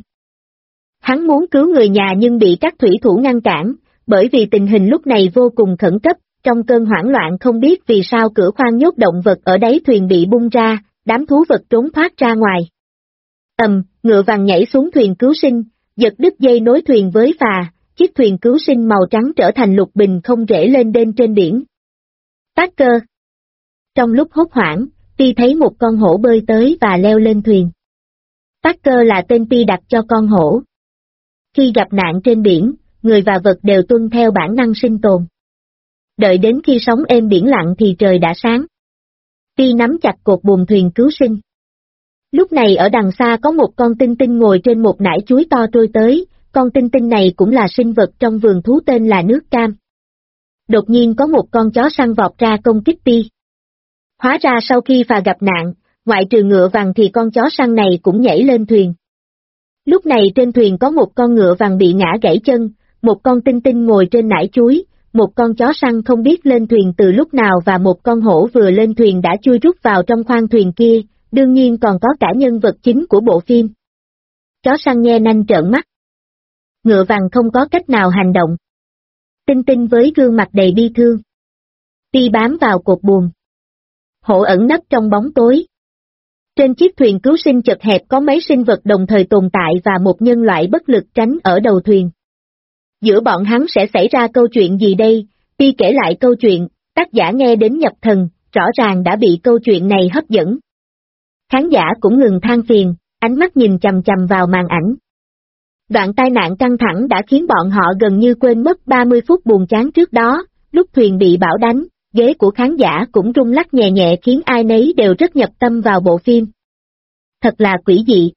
Hắn muốn cứu người nhà nhưng bị các thủy thủ ngăn cản, bởi vì tình hình lúc này vô cùng khẩn cấp, trong cơn hoảng loạn không biết vì sao cửa khoang nhốt động vật ở đáy thuyền bị bung ra, đám thú vật trốn thoát ra ngoài. Ngựa vàng nhảy xuống thuyền cứu sinh, giật đứt dây nối thuyền với phà, chiếc thuyền cứu sinh màu trắng trở thành lục bình không rễ lên đên trên biển. Parker. Trong lúc hốt hoảng, Pi thấy một con hổ bơi tới và leo lên thuyền. Parker là tên Pi đặt cho con hổ. Khi gặp nạn trên biển, người và vật đều tuân theo bản năng sinh tồn. Đợi đến khi sóng êm biển lặng thì trời đã sáng. Pi nắm chặt cột buồm thuyền cứu sinh. Lúc này ở đằng xa có một con tinh tinh ngồi trên một nải chuối to trôi tới, con tinh tinh này cũng là sinh vật trong vườn thú tên là nước cam. Đột nhiên có một con chó săn vọt ra công kích Pi. Hóa ra sau khi phà gặp nạn, ngoại trừ ngựa vằn thì con chó săn này cũng nhảy lên thuyền. Lúc này trên thuyền có một con ngựa vằn bị ngã gãy chân, một con tinh tinh ngồi trên nải chuối, một con chó săn không biết lên thuyền từ lúc nào và một con hổ vừa lên thuyền đã chui rút vào trong khoang thuyền kia, đương nhiên còn có cả nhân vật chính của bộ phim. Chó săn nhe nanh trợn mắt. Ngựa vằn không có cách nào hành động. Tinh tinh với gương mặt đầy bi thương. Pi bám vào cột buồm. Hổ ẩn nấp trong bóng tối. Trên chiếc thuyền cứu sinh chật hẹp có mấy sinh vật đồng thời tồn tại và một nhân loại bất lực tránh ở đầu thuyền. Giữa bọn hắn sẽ xảy ra câu chuyện gì đây? Pi kể lại câu chuyện, tác giả nghe đến nhập thần, rõ ràng đã bị câu chuyện này hấp dẫn. Khán giả cũng ngừng than phiền, ánh mắt nhìn chằm chằm vào màn ảnh. Đoạn tai nạn căng thẳng đã khiến bọn họ gần như quên mất 30 phút buồn chán trước đó, lúc thuyền bị bão đánh, ghế của khán giả cũng rung lắc nhẹ nhẹ khiến ai nấy đều rất nhập tâm vào bộ phim. Thật là quỷ dị.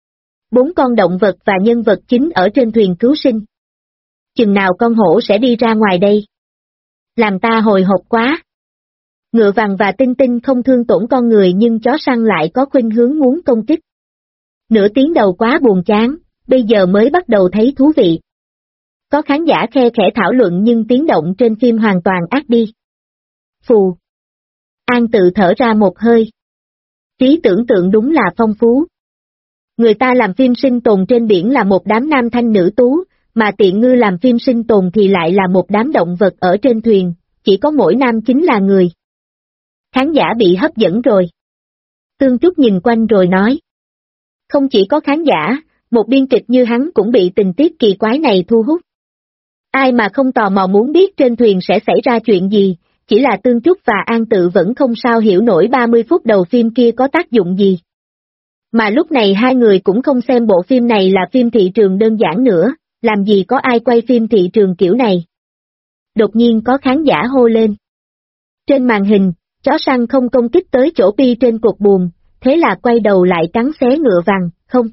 4 con động vật và nhân vật chính ở trên thuyền cứu sinh. Chừng nào con hổ sẽ đi ra ngoài đây? Làm ta hồi hộp quá. Ngựa vằn và tinh tinh không thương tổn con người nhưng chó săn lại có khuynh hướng muốn công kích. Nửa tiếng đầu quá buồn chán, bây giờ mới bắt đầu thấy thú vị. Có khán giả khe khẽ thảo luận nhưng tiếng động trên phim hoàn toàn át đi. Phù. An tự thở ra một hơi. Trí tưởng tượng đúng là phong phú. Người ta làm phim sinh tồn trên biển là một đám nam thanh nữ tú, mà Tiện Ngư làm phim sinh tồn thì lại là một đám động vật ở trên thuyền, chỉ có mỗi nam chính là người. Khán giả bị hấp dẫn rồi. Tương Trúc nhìn quanh rồi nói. Không chỉ có khán giả, một biên kịch như hắn cũng bị tình tiết kỳ quái này thu hút. Ai mà không tò mò muốn biết trên thuyền sẽ xảy ra chuyện gì, chỉ là Tương Trúc và An Tự vẫn không sao hiểu nổi 30 phút đầu phim kia có tác dụng gì. Mà lúc này hai người cũng không xem bộ phim này là phim thị trường đơn giản nữa, làm gì có ai quay phim thị trường kiểu này. Đột nhiên có khán giả hô lên. Trên màn hình, chó săn không công kích tới chỗ Pi trên cột buồm, thế là quay đầu lại cắn xé ngựa vằn, không.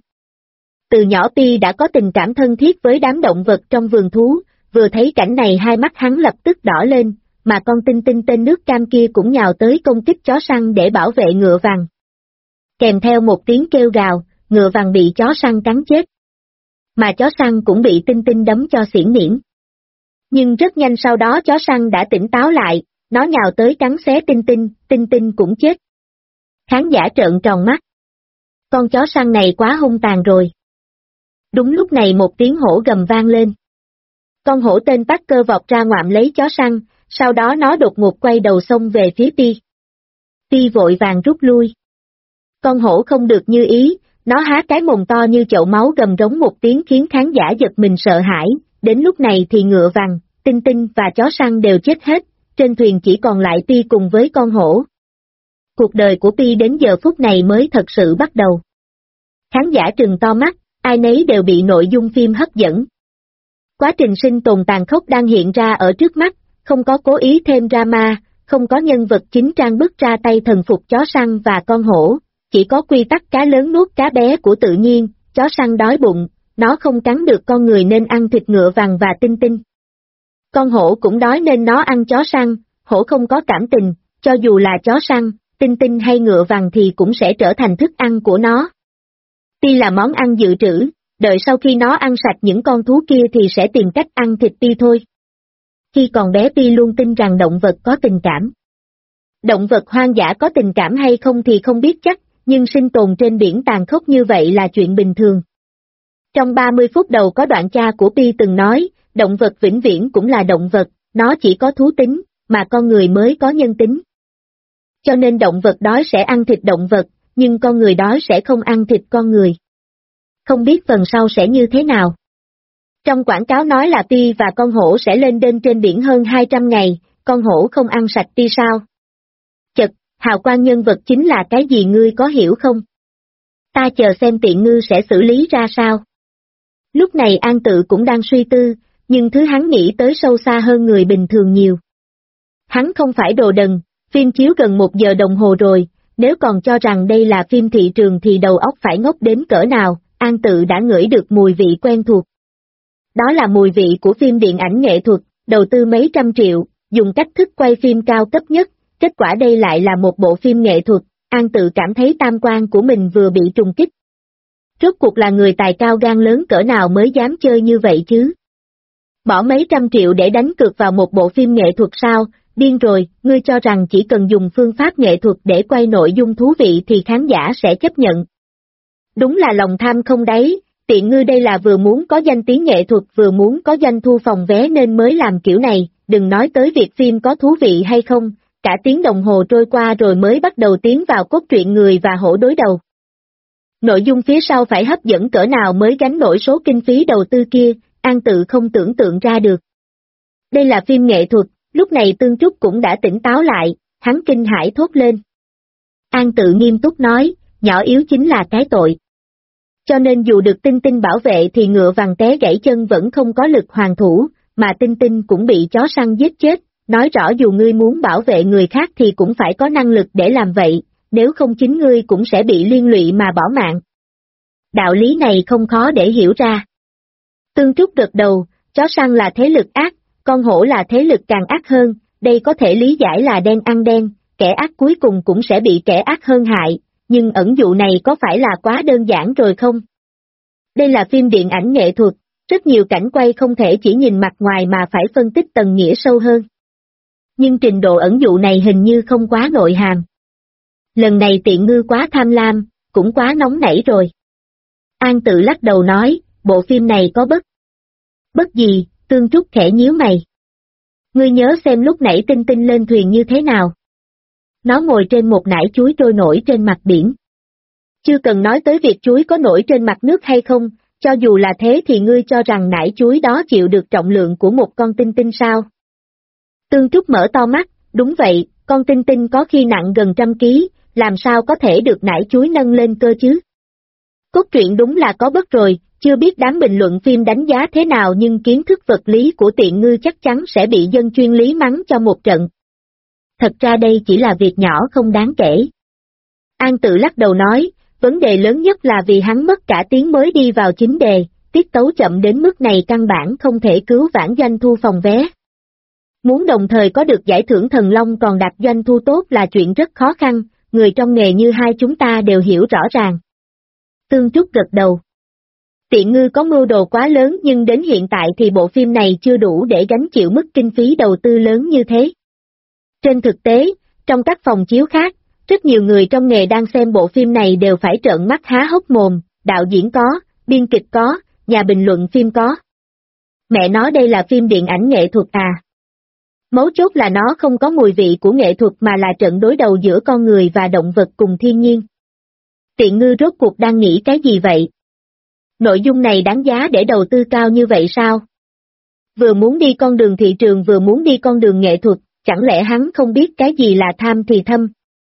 Từ nhỏ Pi đã có tình cảm thân thiết với đám động vật trong vườn thú, vừa thấy cảnh này hai mắt hắn lập tức đỏ lên, mà con tinh tinh tên nước cam kia cũng nhào tới công kích chó săn để bảo vệ ngựa vằn. Kèm theo một tiếng kêu gào, ngựa vằn bị chó săn cắn chết. Mà chó săn cũng bị tinh tinh đấm cho xỉn niễn. Nhưng rất nhanh sau đó chó săn đã tỉnh táo lại, nó nhào tới cắn xé tinh tinh cũng chết. Khán giả trợn tròn mắt. Con chó săn này quá hung tàn rồi. Đúng lúc này một tiếng hổ gầm vang lên. Con hổ tên Parker vọt ra ngoạm lấy chó săn, sau đó nó đột ngột quay đầu xông về phía Pi. Pi vội vàng rút lui. Con hổ không được như ý, nó há cái mồm to như chậu máu gầm rống một tiếng khiến khán giả giật mình sợ hãi, đến lúc này thì ngựa vằn, tinh tinh và chó săn đều chết hết, trên thuyền chỉ còn lại Pi cùng với con hổ. Cuộc đời của Pi đến giờ phút này mới thật sự bắt đầu. Khán giả trừng to mắt, ai nấy đều bị nội dung phim hấp dẫn. Quá trình sinh tồn tàn khốc đang hiện ra ở trước mắt, không có cố ý thêm drama, không có nhân vật chính trang bức ra tay thần phục chó săn và con hổ, chỉ có quy tắc cá lớn nuốt cá bé của tự nhiên, chó săn đói bụng, nó không cắn được con người nên ăn thịt ngựa vằn và tinh tinh. Con hổ cũng đói nên nó ăn chó săn, hổ không có cảm tình, cho dù là chó săn, tinh tinh hay ngựa vằn thì cũng sẽ trở thành thức ăn của nó. Pi là món ăn dự trữ, đợi sau khi nó ăn sạch những con thú kia thì sẽ tìm cách ăn thịt Pi thôi. Khi còn bé Pi luôn tin rằng động vật có tình cảm. Động vật hoang dã có tình cảm hay không thì không biết chắc, nhưng sinh tồn trên biển tàn khốc như vậy là chuyện bình thường. Trong 30 phút đầu có đoạn cha của Pi từng nói, động vật vĩnh viễn cũng là động vật, nó chỉ có thú tính, mà con người mới có nhân tính. Cho nên động vật đói sẽ ăn thịt động vật, nhưng con người đói sẽ không ăn thịt con người. Không biết phần sau sẽ như thế nào. Trong quảng cáo nói là Pi và con hổ sẽ lên đên trên biển hơn 200 ngày, con hổ không ăn sạch Pi sao? Chật, hào quang nhân vật chính là cái gì ngươi có hiểu không? Ta chờ xem Tiện Ngư sẽ xử lý ra sao. Lúc này An Tự cũng đang suy tư, nhưng thứ hắn nghĩ tới sâu xa hơn người bình thường nhiều. Hắn không phải đồ đần, phim chiếu gần 1 giờ đồng hồ rồi, nếu còn cho rằng đây là phim thị trường thì đầu óc phải ngốc đến cỡ nào, An Tự đã ngửi được mùi vị quen thuộc. Đó là mùi vị của phim điện ảnh nghệ thuật, đầu tư mấy trăm triệu, dùng cách thức quay phim cao cấp nhất, kết quả đây lại là một bộ phim nghệ thuật, An Tự cảm thấy tam quan của mình vừa bị trùng kích. Rốt cuộc là người tài cao gan lớn cỡ nào mới dám chơi như vậy chứ? Bỏ mấy trăm triệu để đánh cược vào một bộ phim nghệ thuật sao? Điên rồi, ngươi cho rằng chỉ cần dùng phương pháp nghệ thuật để quay nội dung thú vị thì khán giả sẽ chấp nhận. Đúng là lòng tham không đáy, tiện ngư đây là vừa muốn có danh tiếng nghệ thuật vừa muốn có doanh thu phòng vé nên mới làm kiểu này, đừng nói tới việc phim có thú vị hay không, cả tiếng đồng hồ trôi qua rồi mới bắt đầu tiến vào cốt truyện người và hổ đối đầu. Nội dung phía sau phải hấp dẫn cỡ nào mới gánh nổi số kinh phí đầu tư kia, An Tự không tưởng tượng ra được. Đây là phim nghệ thuật, lúc này Tương Trúc cũng đã tỉnh táo lại, hắn kinh hãi thốt lên. An Tự nghiêm túc nói, nhỏ yếu chính là cái tội. Cho nên dù được Tinh Tinh bảo vệ thì ngựa vằn té gãy chân vẫn không có lực hoàn thủ, mà Tinh Tinh cũng bị chó săn giết chết, nói rõ dù ngươi muốn bảo vệ người khác thì cũng phải có năng lực để làm vậy, nếu không chính ngươi cũng sẽ bị liên lụy mà bỏ mạng. Đạo lý này không khó để hiểu ra. Tương Trúc gật đầu, chó săn là thế lực ác, con hổ là thế lực càng ác hơn, đây có thể lý giải là đen ăn đen, kẻ ác cuối cùng cũng sẽ bị kẻ ác hơn hại, nhưng ẩn dụ này có phải là quá đơn giản rồi không? Đây là phim điện ảnh nghệ thuật, rất nhiều cảnh quay không thể chỉ nhìn mặt ngoài mà phải phân tích tầng nghĩa sâu hơn. Nhưng trình độ ẩn dụ này hình như không quá nội hàm. Lần này tiện ngư quá tham lam, cũng quá nóng nảy rồi. An Tự lắc đầu nói, bộ phim này có bất. Bất gì, Tương Trúc khẽ nhíu mày. Ngươi nhớ xem lúc nãy Tinh Tinh lên thuyền như thế nào. Nó ngồi trên một nải chuối trôi nổi trên mặt biển. Chưa cần nói tới việc chuối có nổi trên mặt nước hay không, cho dù là thế thì ngươi cho rằng nải chuối đó chịu được trọng lượng của một con tinh tinh sao? Tương Trúc mở to mắt, đúng vậy, con tinh tinh có khi nặng gần 100 ký, làm sao có thể được nải chuối nâng lên cơ chứ? Cốt truyện đúng là có bất rồi, chưa biết đám bình luận phim đánh giá thế nào nhưng kiến thức vật lý của tiện ngư chắc chắn sẽ bị dân chuyên lý mắng cho một trận. Thật ra đây chỉ là việc nhỏ không đáng kể. An Tự lắc đầu nói, vấn đề lớn nhất là vì hắn mất cả tiếng mới đi vào chính đề, tiết tấu chậm đến mức này căn bản không thể cứu vãn doanh thu phòng vé. Muốn đồng thời có được giải thưởng Thần Long còn đạt doanh thu tốt là chuyện rất khó khăn, người trong nghề như hai chúng ta đều hiểu rõ ràng. Tương Trúc gật đầu. Tiện ngư có mưu đồ quá lớn nhưng đến hiện tại thì bộ phim này chưa đủ để gánh chịu mức kinh phí đầu tư lớn như thế. Trên thực tế, trong các phòng chiếu khác, rất nhiều người trong nghề đang xem bộ phim này đều phải trợn mắt há hốc mồm, đạo diễn có, biên kịch có, nhà bình luận phim có. Mẹ nói đây là phim điện ảnh nghệ thuật à? Mấu chốt là nó không có mùi vị của nghệ thuật mà là trận đối đầu giữa con người và động vật cùng thiên nhiên. Tiện ngư rốt cuộc đang nghĩ cái gì vậy? Nội dung này đáng giá để đầu tư cao như vậy sao? Vừa muốn đi con đường thị trường vừa muốn đi con đường nghệ thuật, chẳng lẽ hắn không biết cái gì là tham thì thâm?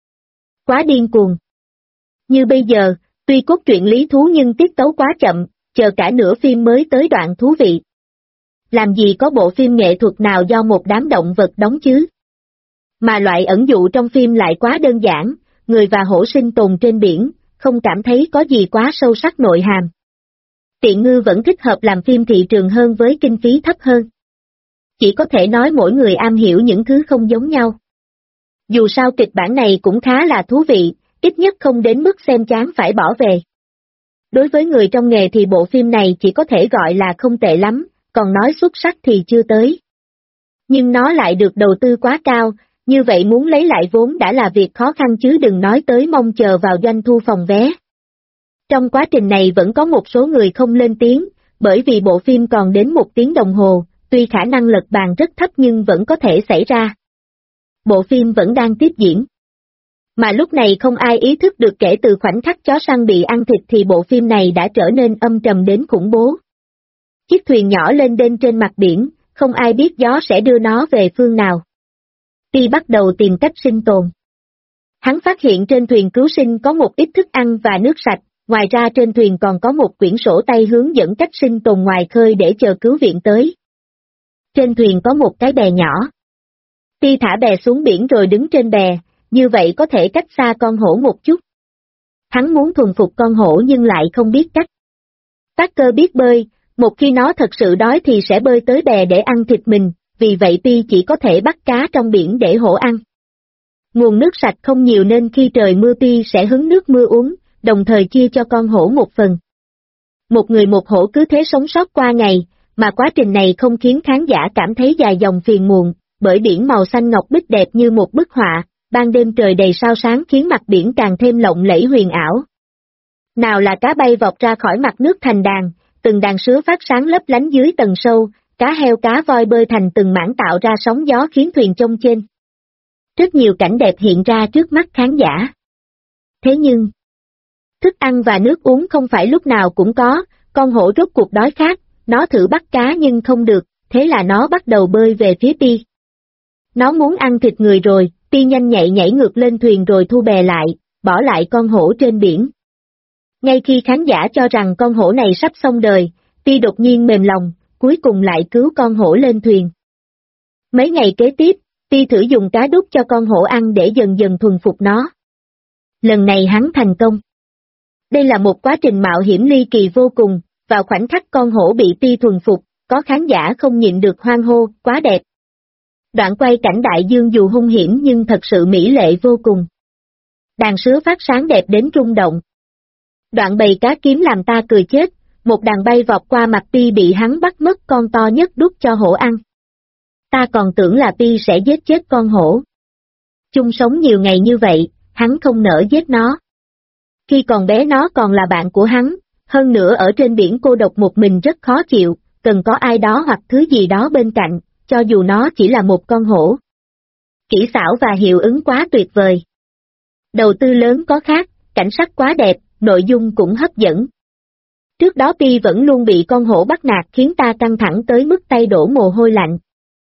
Quá điên cuồng. Như bây giờ, tuy cốt truyện lý thú nhưng tiết tấu quá chậm, chờ cả nửa phim mới tới đoạn thú vị. Làm gì có bộ phim nghệ thuật nào do một đám động vật đóng chứ? Mà loại ẩn dụ trong phim lại quá đơn giản, người và hổ sinh tồn trên biển, không cảm thấy có gì quá sâu sắc nội hàm. Tiện ngư vẫn thích hợp làm phim thị trường hơn với kinh phí thấp hơn. Chỉ có thể nói mỗi người am hiểu những thứ không giống nhau. Dù sao kịch bản này cũng khá là thú vị, ít nhất không đến mức xem chán phải bỏ về. Đối với người trong nghề thì bộ phim này chỉ có thể gọi là không tệ lắm, còn nói xuất sắc thì chưa tới. Nhưng nó lại được đầu tư quá cao, như vậy muốn lấy lại vốn đã là việc khó khăn chứ đừng nói tới mong chờ vào doanh thu phòng vé. Trong quá trình này vẫn có một số người không lên tiếng, bởi vì bộ phim còn đến 1 tiếng đồng hồ, tuy khả năng lật bàn rất thấp nhưng vẫn có thể xảy ra. Bộ phim vẫn đang tiếp diễn. Mà lúc này không ai ý thức được kể từ khoảnh khắc chó săn bị ăn thịt thì bộ phim này đã trở nên âm trầm đến khủng bố. Chiếc thuyền nhỏ lên đên trên mặt biển, không ai biết gió sẽ đưa nó về phương nào. Ti bắt đầu tìm cách sinh tồn. Hắn phát hiện trên thuyền cứu sinh có một ít thức ăn và nước sạch, ngoài ra trên thuyền còn có một quyển sổ tay hướng dẫn cách sinh tồn ngoài khơi để chờ cứu viện tới. Trên thuyền có một cái bè nhỏ. Ti thả bè xuống biển rồi đứng trên bè, như vậy có thể cách xa con hổ một chút. Hắn muốn thuần phục con hổ nhưng lại không biết cách. Parker biết bơi, một khi nó thật sự đói thì sẽ bơi tới bè để ăn thịt mình, vì vậy Pi chỉ có thể bắt cá trong biển để hổ ăn. Nguồn nước sạch không nhiều nên khi trời mưa Pi sẽ hứng nước mưa uống, đồng thời chia cho con hổ một phần. Một người một hổ cứ thế sống sót qua ngày, mà quá trình này không khiến khán giả cảm thấy dài dòng phiền muộn, bởi biển màu xanh ngọc bích đẹp như một bức họa, ban đêm trời đầy sao sáng khiến mặt biển càng thêm lộng lẫy huyền ảo. Nào là cá bay vọt ra khỏi mặt nước thành đàn, từng đàn sứa phát sáng lấp lánh dưới tầng sâu, cá heo cá voi bơi thành từng mảng tạo ra sóng gió khiến thuyền chông chênh. Rất nhiều cảnh đẹp hiện ra trước mắt khán giả. Thế nhưng, thức ăn và nước uống không phải lúc nào cũng có, con hổ rốt cuộc đói khát, nó thử bắt cá nhưng không được, thế là nó bắt đầu bơi về phía Pi. Nó muốn ăn thịt người rồi, Pi nhanh nhạy nhảy ngược lên thuyền rồi thu bè lại, bỏ lại con hổ trên biển. Ngay khi khán giả cho rằng con hổ này sắp xong đời, Pi đột nhiên mềm lòng, cuối cùng lại cứu con hổ lên thuyền. Mấy ngày kế tiếp, Pi thử dùng cá đút cho con hổ ăn để dần dần thuần phục nó. Lần này hắn thành công. Đây là một quá trình mạo hiểm ly kỳ vô cùng, vào khoảnh khắc con hổ bị Pi thuần phục, có khán giả không nhịn được hoan hô, quá đẹp. Đoạn quay cảnh đại dương dù hung hiểm nhưng thật sự mỹ lệ vô cùng. Đàn sứa phát sáng đẹp đến rung động. Đoạn bầy cá kiếm làm ta cười chết, một đàn bay vọt qua mặt Pi bị hắn bắt mất con to nhất đút cho hổ ăn. Ta còn tưởng là Pi sẽ giết chết con hổ. Chung sống nhiều ngày như vậy, hắn không nỡ giết nó. Khi còn bé nó còn là bạn của hắn, hơn nữa ở trên biển cô độc một mình rất khó chịu, cần có ai đó hoặc thứ gì đó bên cạnh, cho dù nó chỉ là một con hổ. Kỹ xảo và hiệu ứng quá tuyệt vời. Đầu tư lớn có khác, cảnh sắc quá đẹp, nội dung cũng hấp dẫn. Trước đó Pi vẫn luôn bị con hổ bắt nạt khiến ta căng thẳng tới mức tay đổ mồ hôi lạnh.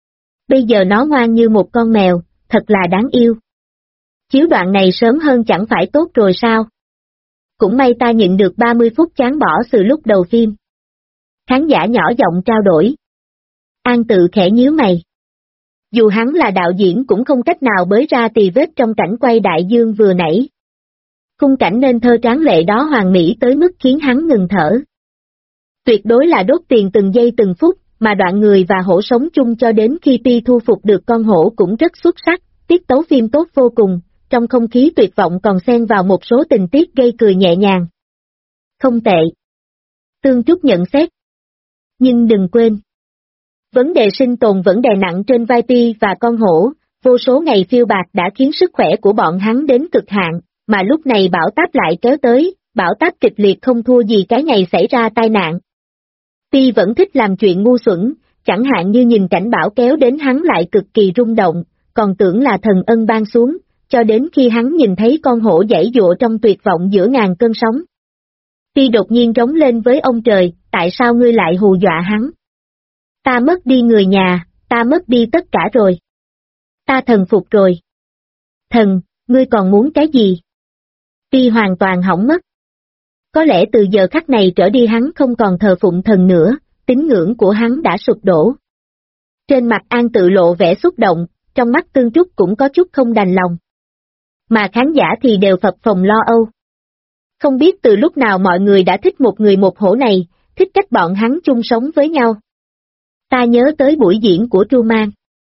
Bây giờ nó ngoan như một con mèo, thật là đáng yêu. Chiếu đoạn này sớm hơn chẳng phải tốt rồi sao? Cũng may ta nhịn được 30 phút chán bỏ từ lúc đầu phim. Khán giả nhỏ giọng trao đổi. An Tự khẽ nhíu mày. Dù hắn là đạo diễn cũng không cách nào bới ra tì vết trong cảnh quay đại dương vừa nãy. Khung cảnh nên thơ tráng lệ đó hoàn mỹ tới mức khiến hắn ngừng thở. Tuyệt đối là đốt tiền từng giây từng phút, mà đoạn người và hổ sống chung cho đến khi Pi thu phục được con hổ cũng rất xuất sắc, tiết tấu phim tốt vô cùng, trong không khí tuyệt vọng còn xen vào một số tình tiết gây cười nhẹ nhàng. Không tệ. Tương Trúc nhận xét. Nhưng đừng quên. Vấn đề sinh tồn vẫn đè nặng trên vai Pi và con hổ, vô số ngày phiêu bạt đã khiến sức khỏe của bọn hắn đến cực hạn, mà lúc này bão táp lại kéo tới, bão táp kịch liệt không thua gì cái ngày xảy ra tai nạn. Pi vẫn thích làm chuyện ngu xuẩn, chẳng hạn như nhìn cảnh bão kéo đến hắn lại cực kỳ rung động, còn tưởng là thần ân ban xuống, cho đến khi hắn nhìn thấy con hổ giãy giụa trong tuyệt vọng giữa ngàn cơn sóng. Pi đột nhiên rống lên với ông trời, tại sao ngươi lại hù dọa hắn? Ta mất đi người nhà, ta mất đi tất cả rồi. Ta thần phục rồi. Thần, ngươi còn muốn cái gì? Pi hoàn toàn hỏng mất. Có lẽ từ giờ khắc này trở đi hắn không còn thờ phụng thần nữa, tín ngưỡng của hắn đã sụp đổ. Trên mặt An Tự lộ vẻ xúc động, trong mắt Tương Trúc cũng có chút không đành lòng. Mà khán giả thì đều phập phồng lo âu. Không biết từ lúc nào mọi người đã thích một người một hổ này, thích cách bọn hắn chung sống với nhau. Ta nhớ tới buổi diễn của Truman.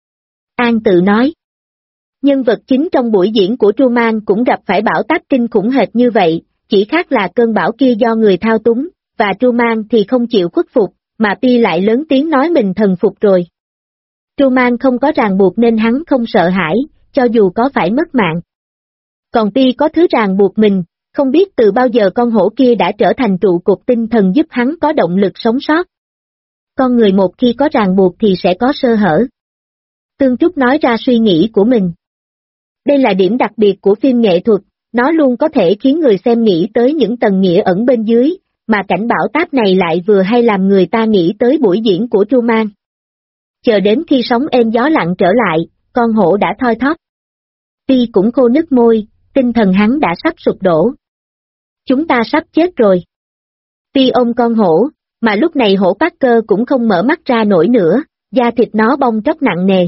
An Tự nói. Nhân vật chính trong buổi diễn của Truman cũng gặp phải bão táp kinh khủng hệt như vậy, chỉ khác là cơn bão kia do người thao túng, và Truman thì không chịu khuất phục, mà Pi lại lớn tiếng nói mình thần phục rồi. Truman không có ràng buộc nên hắn không sợ hãi, cho dù có phải mất mạng. Còn Pi có thứ ràng buộc mình, không biết từ bao giờ con hổ kia đã trở thành trụ cột tinh thần giúp hắn có động lực sống sót. Con người một khi có ràng buộc thì sẽ có sơ hở. Tương Trúc nói ra suy nghĩ của mình. Đây là điểm đặc biệt của phim nghệ thuật, nó luôn có thể khiến người xem nghĩ tới những tầng nghĩa ẩn bên dưới, mà cảnh bão táp này lại vừa hay làm người ta nghĩ tới buổi diễn của Truman. Chờ đến khi sóng êm gió lặng trở lại, con hổ đã thoi thóp. Pi cũng khô nứt môi, tinh thần hắn đã sắp sụp đổ. Chúng ta sắp chết rồi. Pi ôm con hổ, mà lúc này hổ Parker cũng không mở mắt ra nổi nữa, da thịt nó bong tróc nặng nề.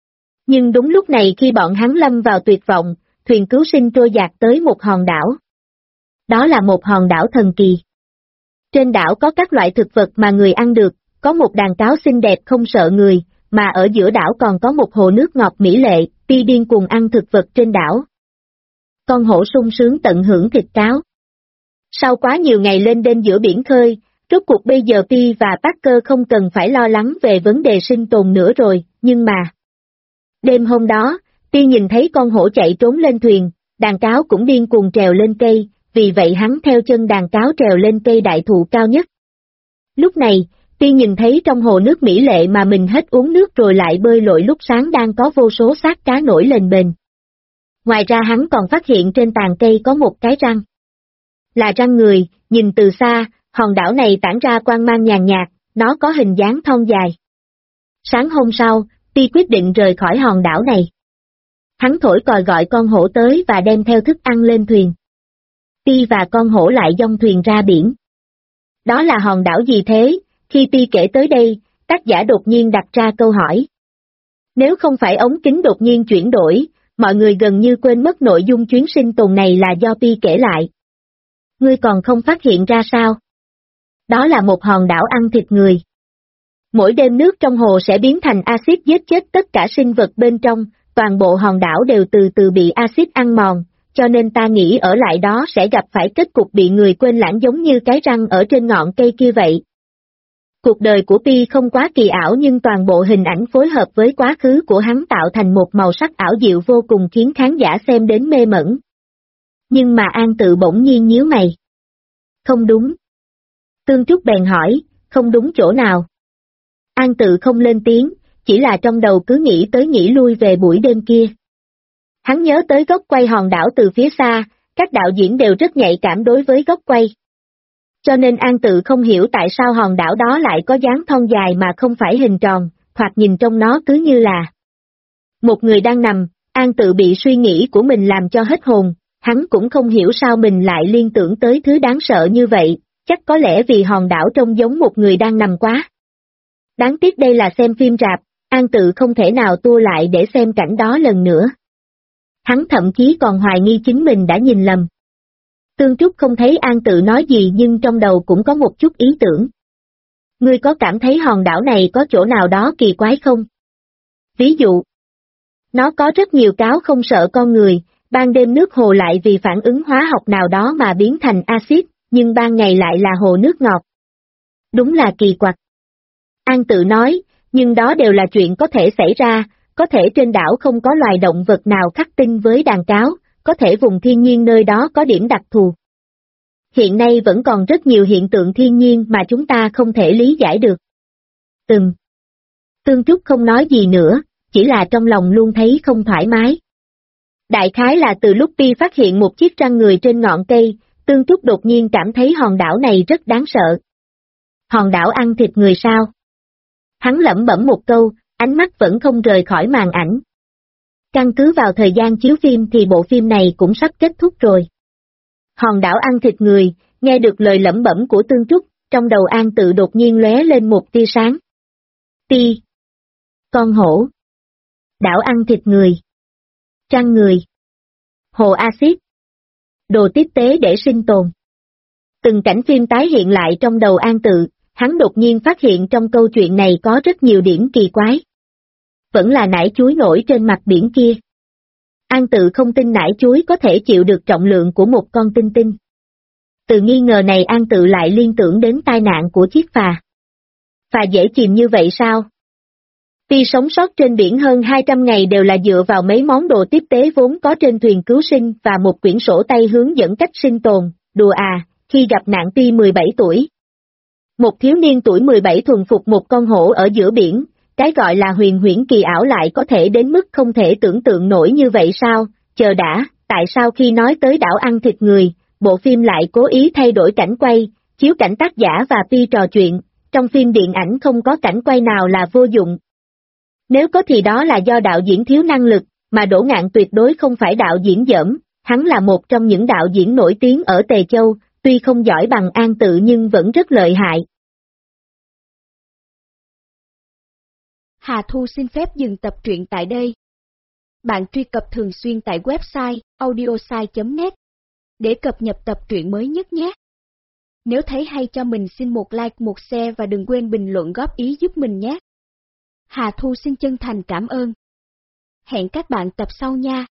Nhưng đúng lúc này khi bọn hắn lâm vào tuyệt vọng, thuyền cứu sinh trôi dạt tới một hòn đảo. Đó là một hòn đảo thần kỳ. Trên đảo có các loại thực vật mà người ăn được, có một đàn cáo xinh đẹp không sợ người, mà ở giữa đảo còn có một hồ nước ngọt mỹ lệ, Pi điên cuồng ăn thực vật trên đảo. Con hổ sung sướng tận hưởng thịt cáo. Sau quá nhiều ngày lên đên giữa biển khơi, rốt cuộc bây giờ Pi và Parker không cần phải lo lắng về vấn đề sinh tồn nữa rồi, nhưng mà... Đêm hôm đó, Pi nhìn thấy con hổ chạy trốn lên thuyền, đàn cáo cũng điên cuồng trèo lên cây, vì vậy hắn theo chân đàn cáo trèo lên cây đại thụ cao nhất. Lúc này, Pi nhìn thấy trong hồ nước mỹ lệ mà mình hết uống nước rồi lại bơi lội lúc sáng đang có vô số xác cá nổi lên bền. Ngoài ra hắn còn phát hiện trên tàn cây có một cái răng. Là răng người, nhìn từ xa, hòn đảo này tản ra quang mang nhàn nhạt, nó có hình dáng thon dài. Sáng hôm sau, Pi quyết định rời khỏi hòn đảo này. Hắn thổi còi gọi con hổ tới và đem theo thức ăn lên thuyền. Pi và con hổ lại dong thuyền ra biển. Đó là hòn đảo gì thế? Khi Pi kể tới đây, tác giả đột nhiên đặt ra câu hỏi. Nếu không phải ống kính đột nhiên chuyển đổi, mọi người gần như quên mất nội dung chuyến sinh tồn này là do Pi kể lại. Ngươi còn không phát hiện ra sao? Đó là một hòn đảo ăn thịt người. Mỗi đêm nước trong hồ sẽ biến thành axit giết chết tất cả sinh vật bên trong, toàn bộ hòn đảo đều từ từ bị axit ăn mòn, cho nên ta nghĩ ở lại đó sẽ gặp phải kết cục bị người quên lãng giống như cái răng ở trên ngọn cây kia vậy. Cuộc đời của Pi không quá kỳ ảo nhưng toàn bộ hình ảnh phối hợp với quá khứ của hắn tạo thành một màu sắc ảo diệu vô cùng khiến khán giả xem đến mê mẩn. Nhưng mà An Tự bỗng nhiên nhíu mày. Không đúng. Tương Trúc bèn hỏi, không đúng chỗ nào? An Tự không lên tiếng, chỉ là trong đầu cứ nghĩ tới nghĩ lui về buổi đêm kia. Hắn nhớ tới góc quay hòn đảo từ phía xa, các đạo diễn đều rất nhạy cảm đối với góc quay. Cho nên An Tự không hiểu tại sao hòn đảo đó lại có dáng thon dài mà không phải hình tròn, thoạt nhìn trong nó cứ như là một người đang nằm. An Tự bị suy nghĩ của mình làm cho hết hồn, hắn cũng không hiểu sao mình lại liên tưởng tới thứ đáng sợ như vậy, chắc có lẽ vì hòn đảo trông giống một người đang nằm quá. Đáng tiếc đây là xem phim rạp, An Tự không thể nào tua lại để xem cảnh đó lần nữa. Hắn thậm chí còn hoài nghi chính mình đã nhìn lầm. Tương Trúc không thấy An Tự nói gì nhưng trong đầu cũng có một chút ý tưởng. Ngươi có cảm thấy hòn đảo này có chỗ nào đó kỳ quái không? Ví dụ, nó có rất nhiều cáo không sợ con người, ban đêm nước hồ lại vì phản ứng hóa học nào đó mà biến thành axit, nhưng ban ngày lại là hồ nước ngọt. Đúng là kỳ quặc. An Tự nói, nhưng đó đều là chuyện có thể xảy ra, có thể trên đảo không có loài động vật nào khắc tinh với đàn cáo, có thể vùng thiên nhiên nơi đó có điểm đặc thù. Hiện nay vẫn còn rất nhiều hiện tượng thiên nhiên mà chúng ta không thể lý giải được. Tương Trúc không nói gì nữa, chỉ là trong lòng luôn thấy không thoải mái. Đại khái là từ lúc Pi phát hiện một chiếc răng người trên ngọn cây, Tương Trúc đột nhiên cảm thấy hòn đảo này rất đáng sợ. Hòn đảo ăn thịt người sao? Hắn lẩm bẩm một câu, ánh mắt vẫn không rời khỏi màn ảnh. Căn cứ vào thời gian chiếu phim thì bộ phim này cũng sắp kết thúc rồi. Hòn đảo ăn thịt người, nghe được lời lẩm bẩm của Tương Trúc, trong đầu An Tự đột nhiên lóe lên một tia sáng. Pi. Con hổ. Đảo ăn thịt người. Trăng người. Hồ axit. Đồ tiếp tế để sinh tồn. Từng cảnh phim tái hiện lại trong đầu An Tự, hắn đột nhiên phát hiện trong câu chuyện này có rất nhiều điểm kỳ quái. Vẫn là nải chuối nổi trên mặt biển kia. An Tự không tin nải chuối có thể chịu được trọng lượng của một con tinh tinh. Từ nghi ngờ này An Tự lại liên tưởng đến tai nạn của chiếc phà. Phà dễ chìm như vậy sao? Pi sống sót trên biển hơn 200 ngày đều là dựa vào mấy món đồ tiếp tế vốn có trên thuyền cứu sinh và một quyển sổ tay hướng dẫn cách sinh tồn. Đùa à, khi gặp nạn Pi 17 tuổi. Một thiếu niên tuổi 17 thuần phục một con hổ ở giữa biển, cái gọi là huyền huyễn kỳ ảo lại có thể đến mức không thể tưởng tượng nổi như vậy sao? Chờ đã, tại sao khi nói tới đảo ăn thịt người, bộ phim lại cố ý thay đổi cảnh quay, chiếu cảnh tác giả và Pi trò chuyện, trong phim điện ảnh không có cảnh quay nào là vô dụng. Nếu có thì đó là do đạo diễn thiếu năng lực, mà Đỗ Ngạn tuyệt đối không phải đạo diễn dởm, hắn là một trong những đạo diễn nổi tiếng ở Tề Châu, tuy không giỏi bằng An Tự nhưng vẫn rất lợi hại. Hà Thu xin phép dừng tập truyện tại đây. Bạn truy cập thường xuyên tại website audiosai.net để cập nhật tập truyện mới nhất nhé. Nếu thấy hay cho mình xin một like, một share và đừng quên bình luận góp ý giúp mình nhé. Hà Thu xin chân thành cảm ơn. Hẹn các bạn tập sau nha.